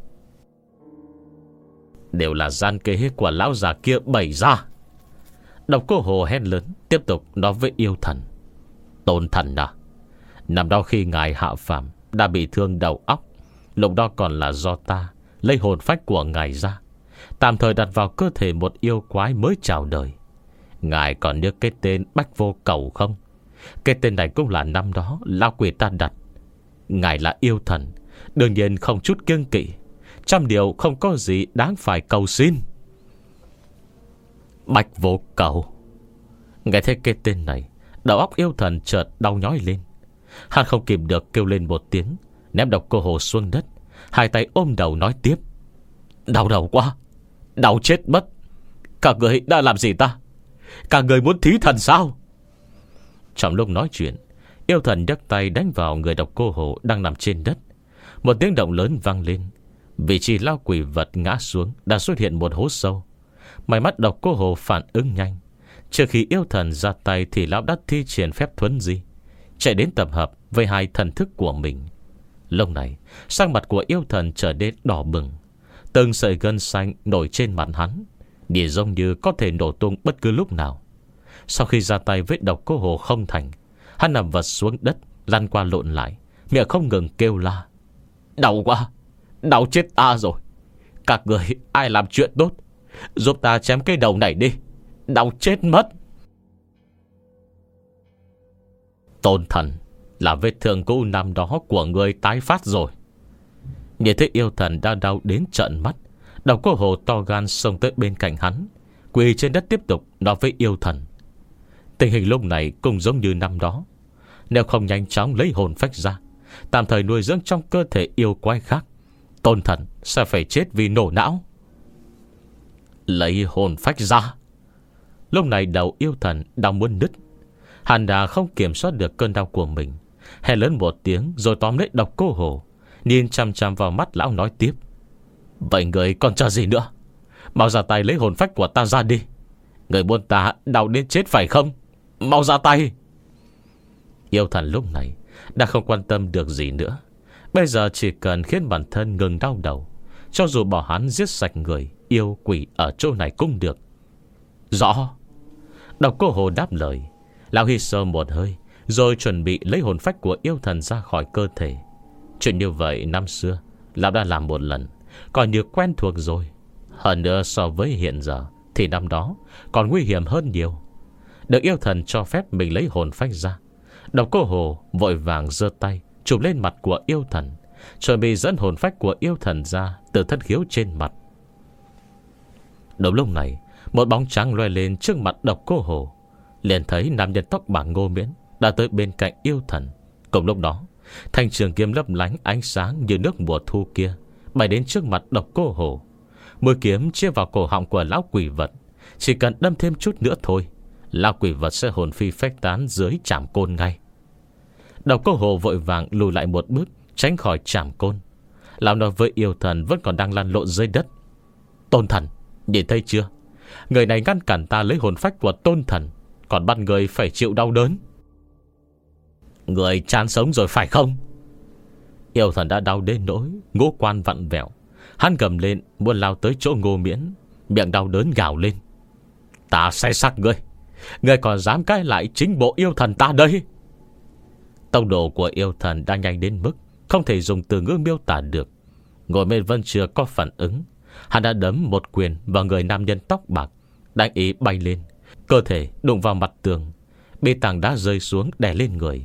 Đều là gian kế của lão già kia bày ra. Độc Cô Hồ hét lớn, tiếp tục nói với yêu thần. Tôn thần à, năm đó khi ngài hạ phàm đã bị thương đầu óc, lúc đó còn là do ta lấy hồn phách của ngài ra, tạm thời đặt vào cơ thể một yêu quái mới chào đời. Ngài còn nhớ cái tên Bách Vô Cầu không? Cái tên này cũng là năm đó lão quỷ ta đặt. Ngài là yêu thần, đương nhiên không chút kiêng kỵ, trăm điều không có gì đáng phải cầu xin. Bách Vô Cầu. Nghe thấy cái tên này, đầu óc yêu thần chợt đau nhói lên. Hắn không kịp được kêu lên một tiếng, ném Độc Cô Hồ xuống đất, hai tay ôm đầu nói tiếp: Đau đầu quá, đau chết mất. Các người đã làm gì ta? Các người muốn thí thần sao? Trong lúc nói chuyện, yêu thần nhấc tay đánh vào người độc cô hổ đang nằm trên đất. Một tiếng động lớn vang lên. Vị trí lao quỷ vật ngã xuống đã xuất hiện một hố sâu. May mắt độc cô hổ phản ứng nhanh. Trước khi yêu thần ra tay thì lão đã thi triển phép thuấn di, chạy đến tập hợp với hai thần thức của mình. Lúc này sắc mặt của yêu thần trở nên đỏ bừng. Từng sợi gân xanh nổi trên mặt hắn, nhìn giống như có thể nổ tung bất cứ lúc nào. Sau khi ra tay với độc cô hổ không thành, hắn nằm vật xuống đất, lăn qua lộn lại, miệng không ngừng kêu la: Đau quá, đau chết ta rồi. Các người ai làm chuyện tốt, giúp ta chém cái đầu này đi, đau chết mất. Tôn thần, là vết thương cũ năm đó của người tái phát rồi. Nhìn thấy yêu thần đã đau đến trợn mắt, độc cô hổ to gan xông tới bên cạnh hắn, quỳ trên đất tiếp tục nói với yêu thần. Tình hình lúc này cũng giống như năm đó. Nếu không nhanh chóng lấy hồn phách ra, tạm thời nuôi dưỡng trong cơ thể yêu quái khác, tôn thần sẽ phải chết vì nổ não. Lấy hồn phách ra. Lúc này đầu yêu thần đau muốn nứt. Hắn đã không kiểm soát được cơn đau của mình, hét lớn một tiếng rồi tóm lấy độc cô hổ, nhìn chăm chăm vào mắt lão nói tiếp: Vậy người còn chờ gì nữa? Mau ra tay lấy hồn phách của ta ra đi. Người buôn ta đau đến chết phải không? Mau ra tay. Yêu thần lúc này đã không quan tâm được gì nữa. Bây giờ chỉ cần khiến bản thân ngừng đau đầu, cho dù bỏ hắn giết sạch người yêu quỷ ở chỗ này cũng được. Rõ. Độc cô hồ đáp lời. Lão hít sâu một hơi, rồi chuẩn bị lấy hồn phách của yêu thần ra khỏi cơ thể. Chuyện như vậy năm xưa lão đã làm một lần, coi như quen thuộc rồi. Hơn nữa so với hiện giờ thì năm đó còn nguy hiểm hơn nhiều. Được yêu thần cho phép mình lấy hồn phách ra, độc cô hồ vội vàng giơ tay chụp lên mặt của yêu thần, chuẩn bị dẫn hồn phách của yêu thần ra từ thân khiếu trên mặt. Đúng lúc này, một bóng trắng loe lên trước mặt độc cô hồ. Liền thấy nam nhân tóc bạc Ngô Miễn đã tới bên cạnh yêu thần. Cùng lúc đó, thanh trường kiếm lấp lánh ánh sáng như nước mùa thu kia bay đến trước mặt độc cô hồ. Mũi kiếm chia vào cổ họng của lão quỷ vật. Chỉ cần đâm thêm chút nữa thôi, lão quỷ vật sẽ hồn phi phách tán dưới trảm côn ngay. Độc cô hồ vội vàng lùi lại một bước, tránh khỏi trảm côn. Lão nói với yêu thần vẫn còn đang lăn lộn dưới đất: Tôn thần, nhìn thấy chưa? Người này ngăn cản ta lấy hồn phách của tôn thần, còn bắt người phải chịu đau đớn. Người chán sống rồi phải không? Yêu thần đã đau đến nỗi ngũ quan vặn vẹo. Hắn gầm lên muốn lao tới chỗ Ngô Miễn, miệng đau đớn gào lên: Ta sẽ xác ngươi. Ngươi còn dám cãi lại chính bộ yêu thần ta đây? Tốc độ của yêu thần đang nhanh đến mức không thể dùng từ ngữ miêu tả được. Ngồi bên vẫn chưa có phản ứng, hắn đã đấm một quyền vào người nam nhân tóc bạc, đánh ý bay lên, cơ thể đụng vào mặt tường, bị tảng đá rơi xuống đè lên người.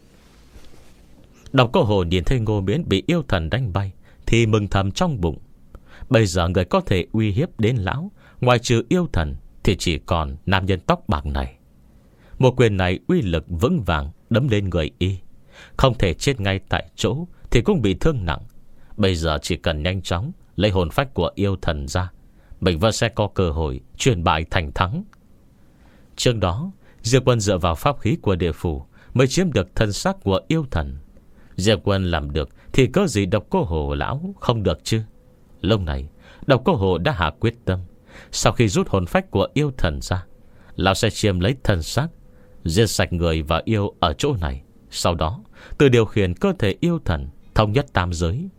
Độc cô hồ nhìn thấy Ngô Miễn bị yêu thần đánh bay thì mừng thầm trong bụng. Bây giờ người có thể uy hiếp đến lão, ngoài trừ yêu thần, thì chỉ còn nam nhân tóc bạc này. Một quyền này uy lực vững vàng đấm lên người y, không thể chết ngay tại chỗ thì cũng bị thương nặng. Bây giờ chỉ cần nhanh chóng lấy hồn phách của yêu thần ra, mình vẫn sẽ có cơ hội chuyển bại thành thắng. Trước đó, Diệp Quân dựa vào pháp khí của địa phủ mới chiếm được thân xác của yêu thần. Diệp Quân làm được thì có gì độc cô hồ lão không được chứ? Lúc này, độc cô hồ đã hạ quyết tâm. Sau khi rút hồn phách của yêu thần ra, lão sẽ chiếm lấy thân xác, giết sạch người và yêu ở chỗ này. Sau đó, từ điều khiển cơ thể yêu thần thống nhất tam giới.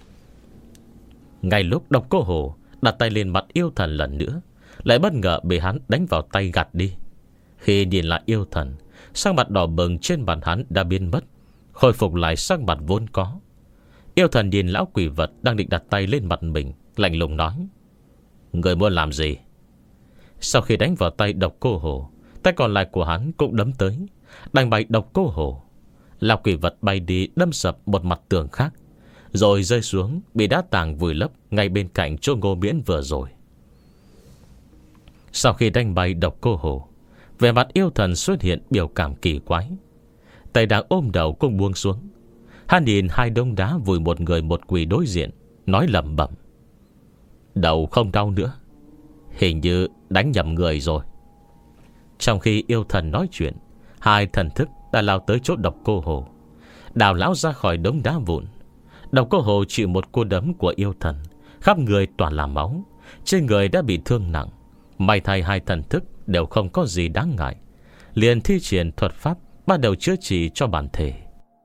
Ngay lúc độc cô hồ đặt tay lên mặt yêu thần lần nữa, lại bất ngờ bị hắn đánh vào tay gạt đi. Khi nhìn lại yêu thần, sắc mặt đỏ bừng trên mặt hắn đã biến mất, khôi phục lại sắc mặt vốn có. Yêu thần nhìn lão quỷ vật đang định đặt tay lên mặt mình, lạnh lùng nói: Người muốn làm gì? Sau khi đánh vào tay độc cô hồ, tay còn lại của hắn cũng đấm tới, đánh bay độc cô hồ. Lão quỷ vật bay đi đâm sập một mặt tường khác, rồi rơi xuống bị đá tảng vùi lấp ngay bên cạnh chỗ Ngô Miễn vừa rồi. Sau khi đánh bay độc cô hồ, vẻ mặt yêu thần xuất hiện biểu cảm kỳ quái. Tay đang ôm đầu cũng buông xuống. Hắn nhìn hai đống đá vùi một người một quỷ đối diện, nói lẩm bẩm: đầu không đau nữa, hình như đánh nhầm người rồi. Trong khi yêu thần nói chuyện, hai thần thức đã lao tới chỗ Độc Cô Hồ, đào lão ra khỏi đống đá vụn. Độc Cô Hồ chịu một cú đấm của yêu thần, khắp người toàn là máu, trên người đã bị thương nặng. May thay hai thần thức đều không có gì đáng ngại, liền thi triển thuật pháp bắt đầu chữa trị cho bản thể.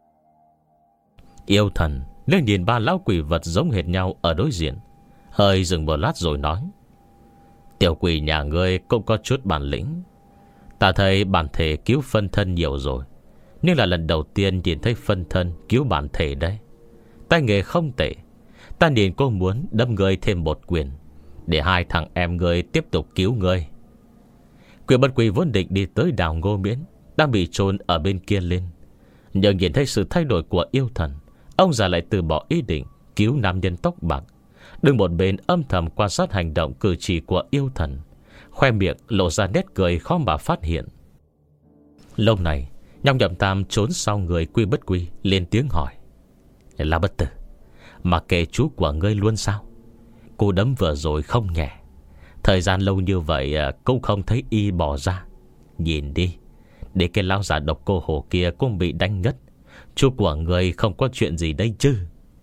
Yêu thần lên nhìn ba lão quỷ vật giống hệt nhau ở đối diện, hơi dừng một lát rồi nói: tiểu quỷ nhà ngươi cũng có chút bản lĩnh. Ta thấy bản thể cứu phân thân nhiều rồi, nhưng là lần đầu tiên nhìn thấy phân thân cứu bản thể đấy. Tay nghề không tệ. Ta nhìn cô muốn đâm ngươi thêm một quyền, để hai thằng em ngươi tiếp tục cứu ngươi. Quyền Bất Quỷ vốn định đi tới đào Ngô Miễn đang bị chôn ở bên kia lên, nhưng nhìn thấy sự thay đổi của yêu thần, ông già lại từ bỏ ý định cứu nam nhân tóc bạc, đứng một bên âm thầm quan sát hành động cử chỉ của yêu thần, khoe miệng lộ ra nét cười khó mà phát hiện. Lúc này Nhong Nhậm Tam trốn sau người Quy Bất Quy lên tiếng hỏi: là Bất Tử, mà kệ chú của ngươi luôn sao? Cô đấm vừa rồi không nhẹ, thời gian lâu như vậy cũng không thấy y bỏ ra. Nhìn đi, để cái lão già Độc Cô Hồ kia cũng bị đánh ngất. Chú của người không có chuyện gì đây chứ?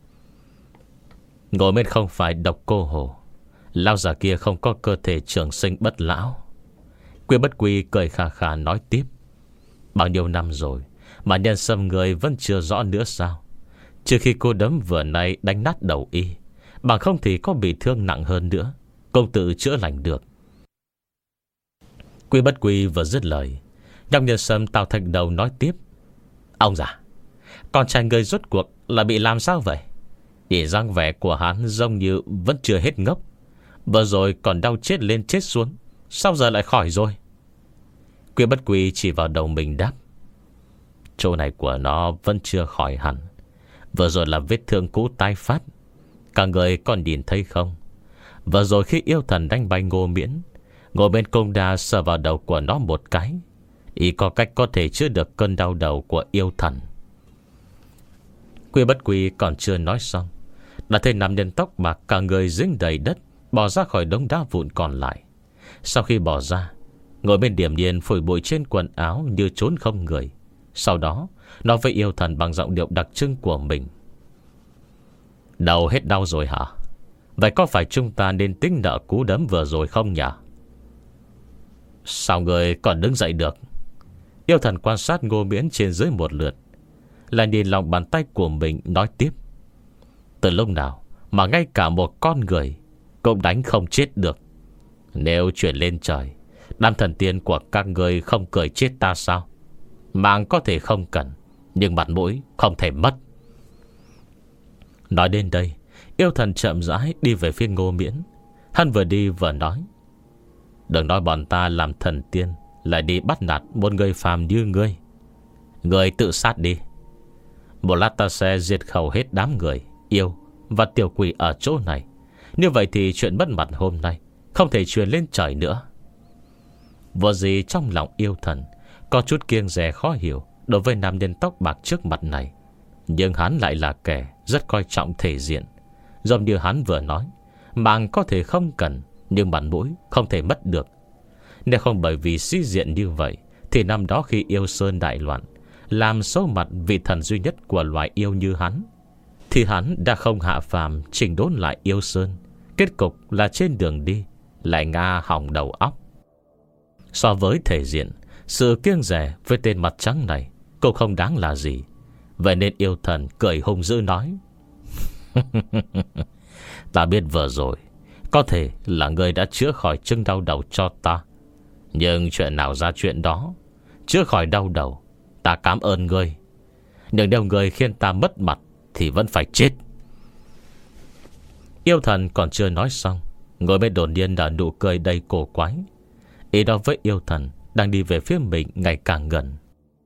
Ngồi bên không phải Độc Cô Hồ, lão già kia không có cơ thể trường sinh bất lão. Quy Bất Quy cười khà khà nói tiếp: bao nhiêu năm rồi mà nhân sâm người vẫn chưa rõ nữa sao? Trừ khi cô đấm vừa nay đánh nát đầu y, bằng không thì có bị thương nặng hơn nữa, công tự chữa lành được. Quy Bất Quy vừa dứt lời, Nhong Nhân Sâm Tào Thạch Đầu nói tiếp: ông già, con trai người rốt cuộc là bị làm sao vậy? Nhìn dáng vẻ của hắn giống như vẫn chưa hết ngốc. Vừa rồi còn đau chết lên chết xuống, sao giờ lại khỏi rồi? Quy Bất Quy chỉ vào đầu mình đáp: chỗ này của nó vẫn chưa khỏi hẳn. Vừa rồi là vết thương cũ tái phát, cả người còn nhìn thấy không? Vừa rồi khi yêu thần đánh bay Ngô Miễn, Ngô Miễn công đa sờ vào đầu của nó một cái, ý có cách có thể chữa được cơn đau đầu của yêu thần. Quy Bất Quy còn chưa nói xong, đã thấy nam nhân tóc bạc cả người dính đầy đất bò ra khỏi đống đá vụn còn lại. Sau khi bò ra, ngồi bên điềm nhiên phủi bụi trên quần áo như trốn không người. Sau đó nói với yêu thần bằng giọng điệu đặc trưng của mình: đầu hết đau rồi hả? Vậy có phải chúng ta nên tính nợ cú đấm vừa rồi không nhỉ? Sao người còn đứng dậy được? Yêu thần quan sát Ngô Miễn trên dưới một lượt, lại nhìn lòng bàn tay của mình nói tiếp: từ lúc nào mà ngay cả một con người cũng đánh không chết được? Nếu chuyển lên trời, đám thần tiên của các người không cười chết ta sao? Mạng có thể không cần, nhưng mặt mũi không thể mất. Nói đến đây, yêu thần chậm rãi đi về phía Ngô Miễn. Hắn vừa đi vừa nói: đừng nói bọn ta làm thần tiên lại đi bắt nạt một người phàm như ngươi. Ngươi tự sát đi. Một lát ta sẽ diệt khẩu hết đám người yêu và tiểu quỷ ở chỗ này. Như vậy thì chuyện mất mặt hôm nay không thể truyền lên trời nữa. Vô gì trong lòng yêu thần có chút kiêng dè khó hiểu đối với nam nhân tóc bạc trước mặt này, nhưng hắn lại là kẻ rất coi trọng thể diện. Giống như hắn vừa nói, mạng có thể không cần, nhưng mặt mũi không thể mất được. Nếu không bởi vì sĩ diện như vậy, thì năm đó khi yêu sơn đại loạn, làm xấu mặt vị thần duy nhất của loài yêu như hắn, thì hắn đã không hạ phàm chỉnh đốn lại yêu sơn. Kết cục là trên đường đi lại ngã hỏng đầu óc. So với thể diện, sự kiêng dè với tên mặt trắng này cũng không đáng là gì. Vậy nên yêu thần cười hung dữ nói: ta biết vừa rồi có thể là ngươi đã chữa khỏi chứng đau đầu cho ta, nhưng chuyện nào ra chuyện đó. Chữa khỏi đau đầu, ta cảm ơn ngươi, nhưng nếu ngươi khiến ta mất mặt thì vẫn phải chết. Yêu thần còn chưa nói xong, ngồi bên đồn điên đã nụ cười đầy cổ quái. Ý đó với yêu thần đang đi về phía mình ngày càng gần.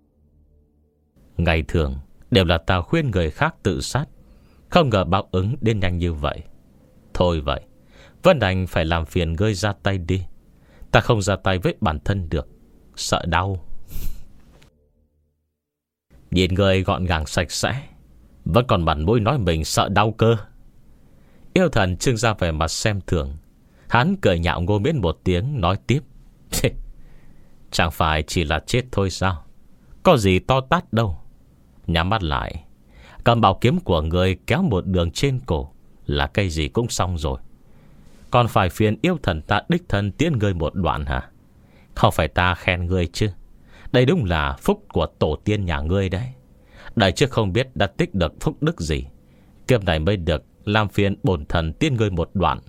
Ngày thường đều là ta khuyên người khác tự sát, không ngờ báo ứng đến nhanh như vậy. Thôi vậy, Vân Đành phải làm phiền ngươi ra tay đi. Ta không ra tay với bản thân được, sợ đau. Nhìn người gọn gàng sạch sẽ, vẫn còn mặt mũi nói mình sợ đau cơ. Yêu thần trưng ra vẻ mặt xem thường. Hắn cười nhạo Ngô Miễn một tiếng, nói tiếp: Chẳng phải chỉ là chết thôi sao? Có gì to tát đâu. Nhắm mắt lại, cầm bảo kiếm của người kéo một đường trên cổ là cây gì cũng xong rồi. Còn phải phiền yêu thần ta đích thân tiễn ngươi một đoạn hả? Không phải ta khen ngươi chứ. Đây đúng là phúc của tổ tiên nhà ngươi đấy. Đời trước không biết đã tích được phúc đức gì, kiếp này mới được làm phiền bổn thần tiễn ngươi một đoạn.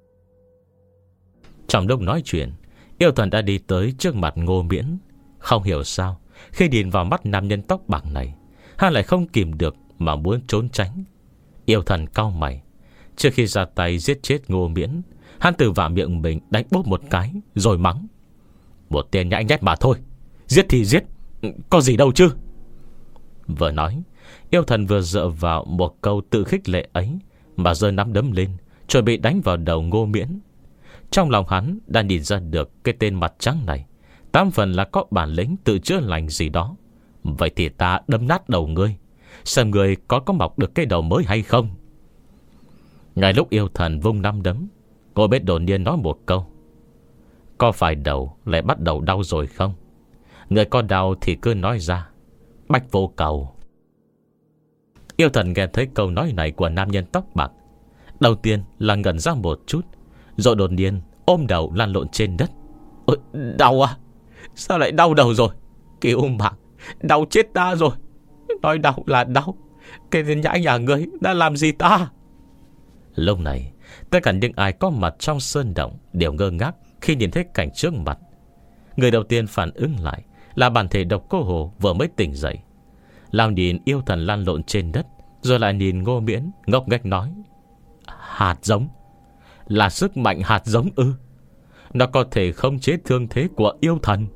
Trong lúc nói chuyện, yêu thần đã đi tới trước mặt Ngô Miễn. Không hiểu sao, khi nhìn vào mắt nam nhân tóc bạc này, hắn lại không kìm được mà muốn trốn tránh. Yêu thần cau mày. Trước khi ra tay giết chết Ngô Miễn, hắn từ vào miệng mình đánh bốp một cái, rồi mắng: Một tên nhãi nhét mà thôi, giết thì giết, có gì đâu chứ. Vừa nói, yêu thần vừa dựa vào một câu tự khích lệ ấy mà giơ nắm đấm lên, chuẩn bị đánh vào đầu Ngô Miễn. Trong lòng hắn đã nhìn ra được cái tên mặt trắng này tám phần là có bản lĩnh tự chữa lành gì đó. Vậy thì ta đâm nát đầu ngươi, xem ngươi có có mọc được cái đầu mới hay không. Ngay lúc yêu thần vung nắm đấm, Ngô Miễn đột nhiên nói một câu: Có phải đầu lại bắt đầu đau rồi không? Người có đau thì cứ nói ra, bách vô cầu. Yêu thần nghe thấy câu nói này của nam nhân tóc bạc, đầu tiên là ngẩn ra một chút, rồi đột nhiên ôm đầu lăn lộn trên đất. Ôi, đau à? Sao lại đau đầu rồi? Cứu mạng, đau chết ta rồi. Nói đau là đau, cái tên nhãi nhà ngươi đã làm gì ta? Lúc này, tất cả những ai có mặt trong sơn động đều ngơ ngác khi nhìn thấy cảnh trước mặt. Người đầu tiên phản ứng lại là bản thể Độc Cô Hồ vừa mới tỉnh dậy. Lao nhìn yêu thần lăn lộn trên đất, rồi lại nhìn Ngô Miễn ngốc nghếch nói: Hạt giống? Là sức mạnh hạt giống ư? Nó có thể khống chế thương thế của yêu thần.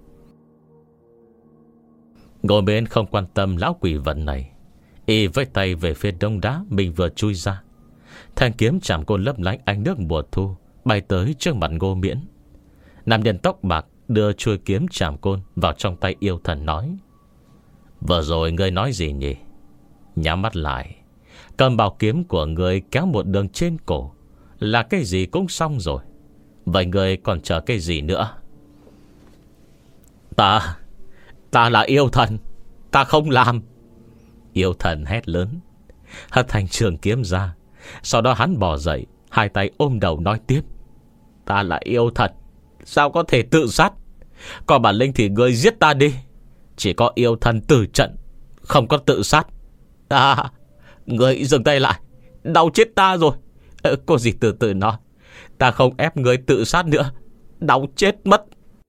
Ngô Miễn không quan tâm lão quỷ vật này, y với tay về phía đông đá mình vừa chui ra. Thanh kiếm chạm côn lấp lánh ánh nước mùa thu bay tới trước mặt Ngô Miễn. Nam nhân tóc bạc đưa chuôi kiếm chạm côn vào trong tay yêu thần, nói: Vừa rồi ngươi nói gì nhỉ? Nhắm mắt lại, cầm bảo kiếm của ngươi kéo một đường trên cổ là cái gì cũng xong rồi. Vậy ngươi còn chờ cái gì nữa? Ta Ta là yêu thần, ta không làm. Yêu thần hét lớn, hất thanh trường kiếm ra. Sau đó hắn bò dậy, hai tay ôm đầu nói tiếp: Ta là yêu thần, sao có thể tự sát? Có bản lĩnh thì ngươi giết ta đi. Chỉ có yêu thần tử trận, không có tự sát. À, ngươi dừng tay lại, đau chết ta rồi. ờ, Có gì từ từ nói, ta không ép ngươi tự sát nữa, đau chết mất.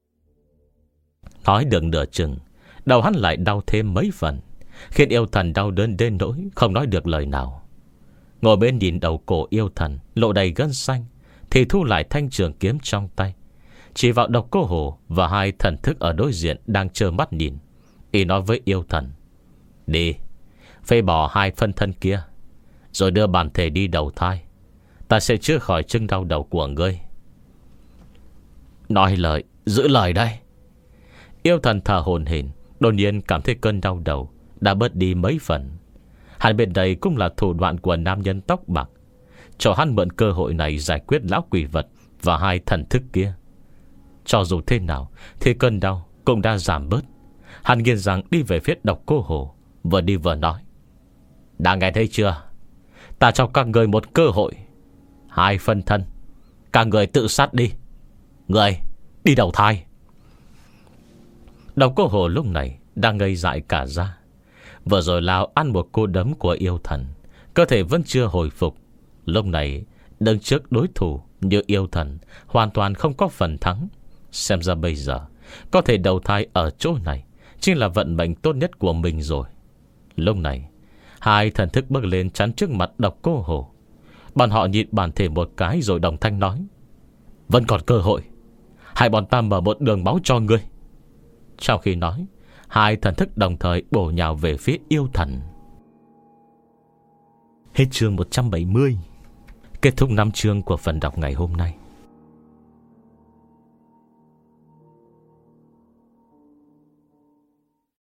Nói được nửa chừng, đầu hắn lại đau thêm mấy phần, khiến yêu thần đau đớn đến nỗi không nói được lời nào. Ngồi bên nhìn đầu cổ yêu thần lộ đầy gân xanh, thì thu lại thanh trường kiếm trong tay, chỉ vào Độc Cô Hồ và hai thần thức ở đối diện đang trơ mắt nhìn. Y nói với yêu thần: Đi, phế bỏ hai phân thân kia, rồi đưa bản thể đi đầu thai. Ta sẽ chữa khỏi chứng đau đầu của ngươi. Nói lời, giữ lời đây. Yêu thần thở hổn hển, đột nhiên cảm thấy cơn đau đầu đã bớt đi mấy phần. Hai bên đây cũng là thủ đoạn của nam nhân tóc bạc, cho hắn mượn cơ hội này giải quyết lão quỷ vật và hai thần thức kia. Cho dù thế nào thì cơn đau cũng đã giảm bớt. Hắn nghiến răng đi về phía Độc Cô Hồ, vừa đi vừa nói: Đã nghe thấy chưa? Ta cho các người một cơ hội. Hai phân thân, các người tự sát đi. Người đi đầu thai. Độc Cô Hồ lúc này đang ngây dại cả ra. Vừa rồi lao ăn một cú đấm của yêu thần, cơ thể vẫn chưa hồi phục. Lúc này đứng trước đối thủ như yêu thần, hoàn toàn không có phần thắng. Xem ra bây giờ có thể đầu thai ở chỗ này chính là vận mệnh tốt nhất của mình rồi. Lúc này hai thần thức bước lên chắn trước mặt Độc Cô Hồ. Bọn họ nhịn bản thể một cái rồi đồng thanh nói: Vẫn còn cơ hội, hai bọn ta mở một đường máu cho ngươi. Trong khi nói, hai thần thức đồng thời bổ nhào về phía yêu thần. Hết chương một trăm bảy mươi. Kết thúc năm chương của phần đọc ngày hôm nay.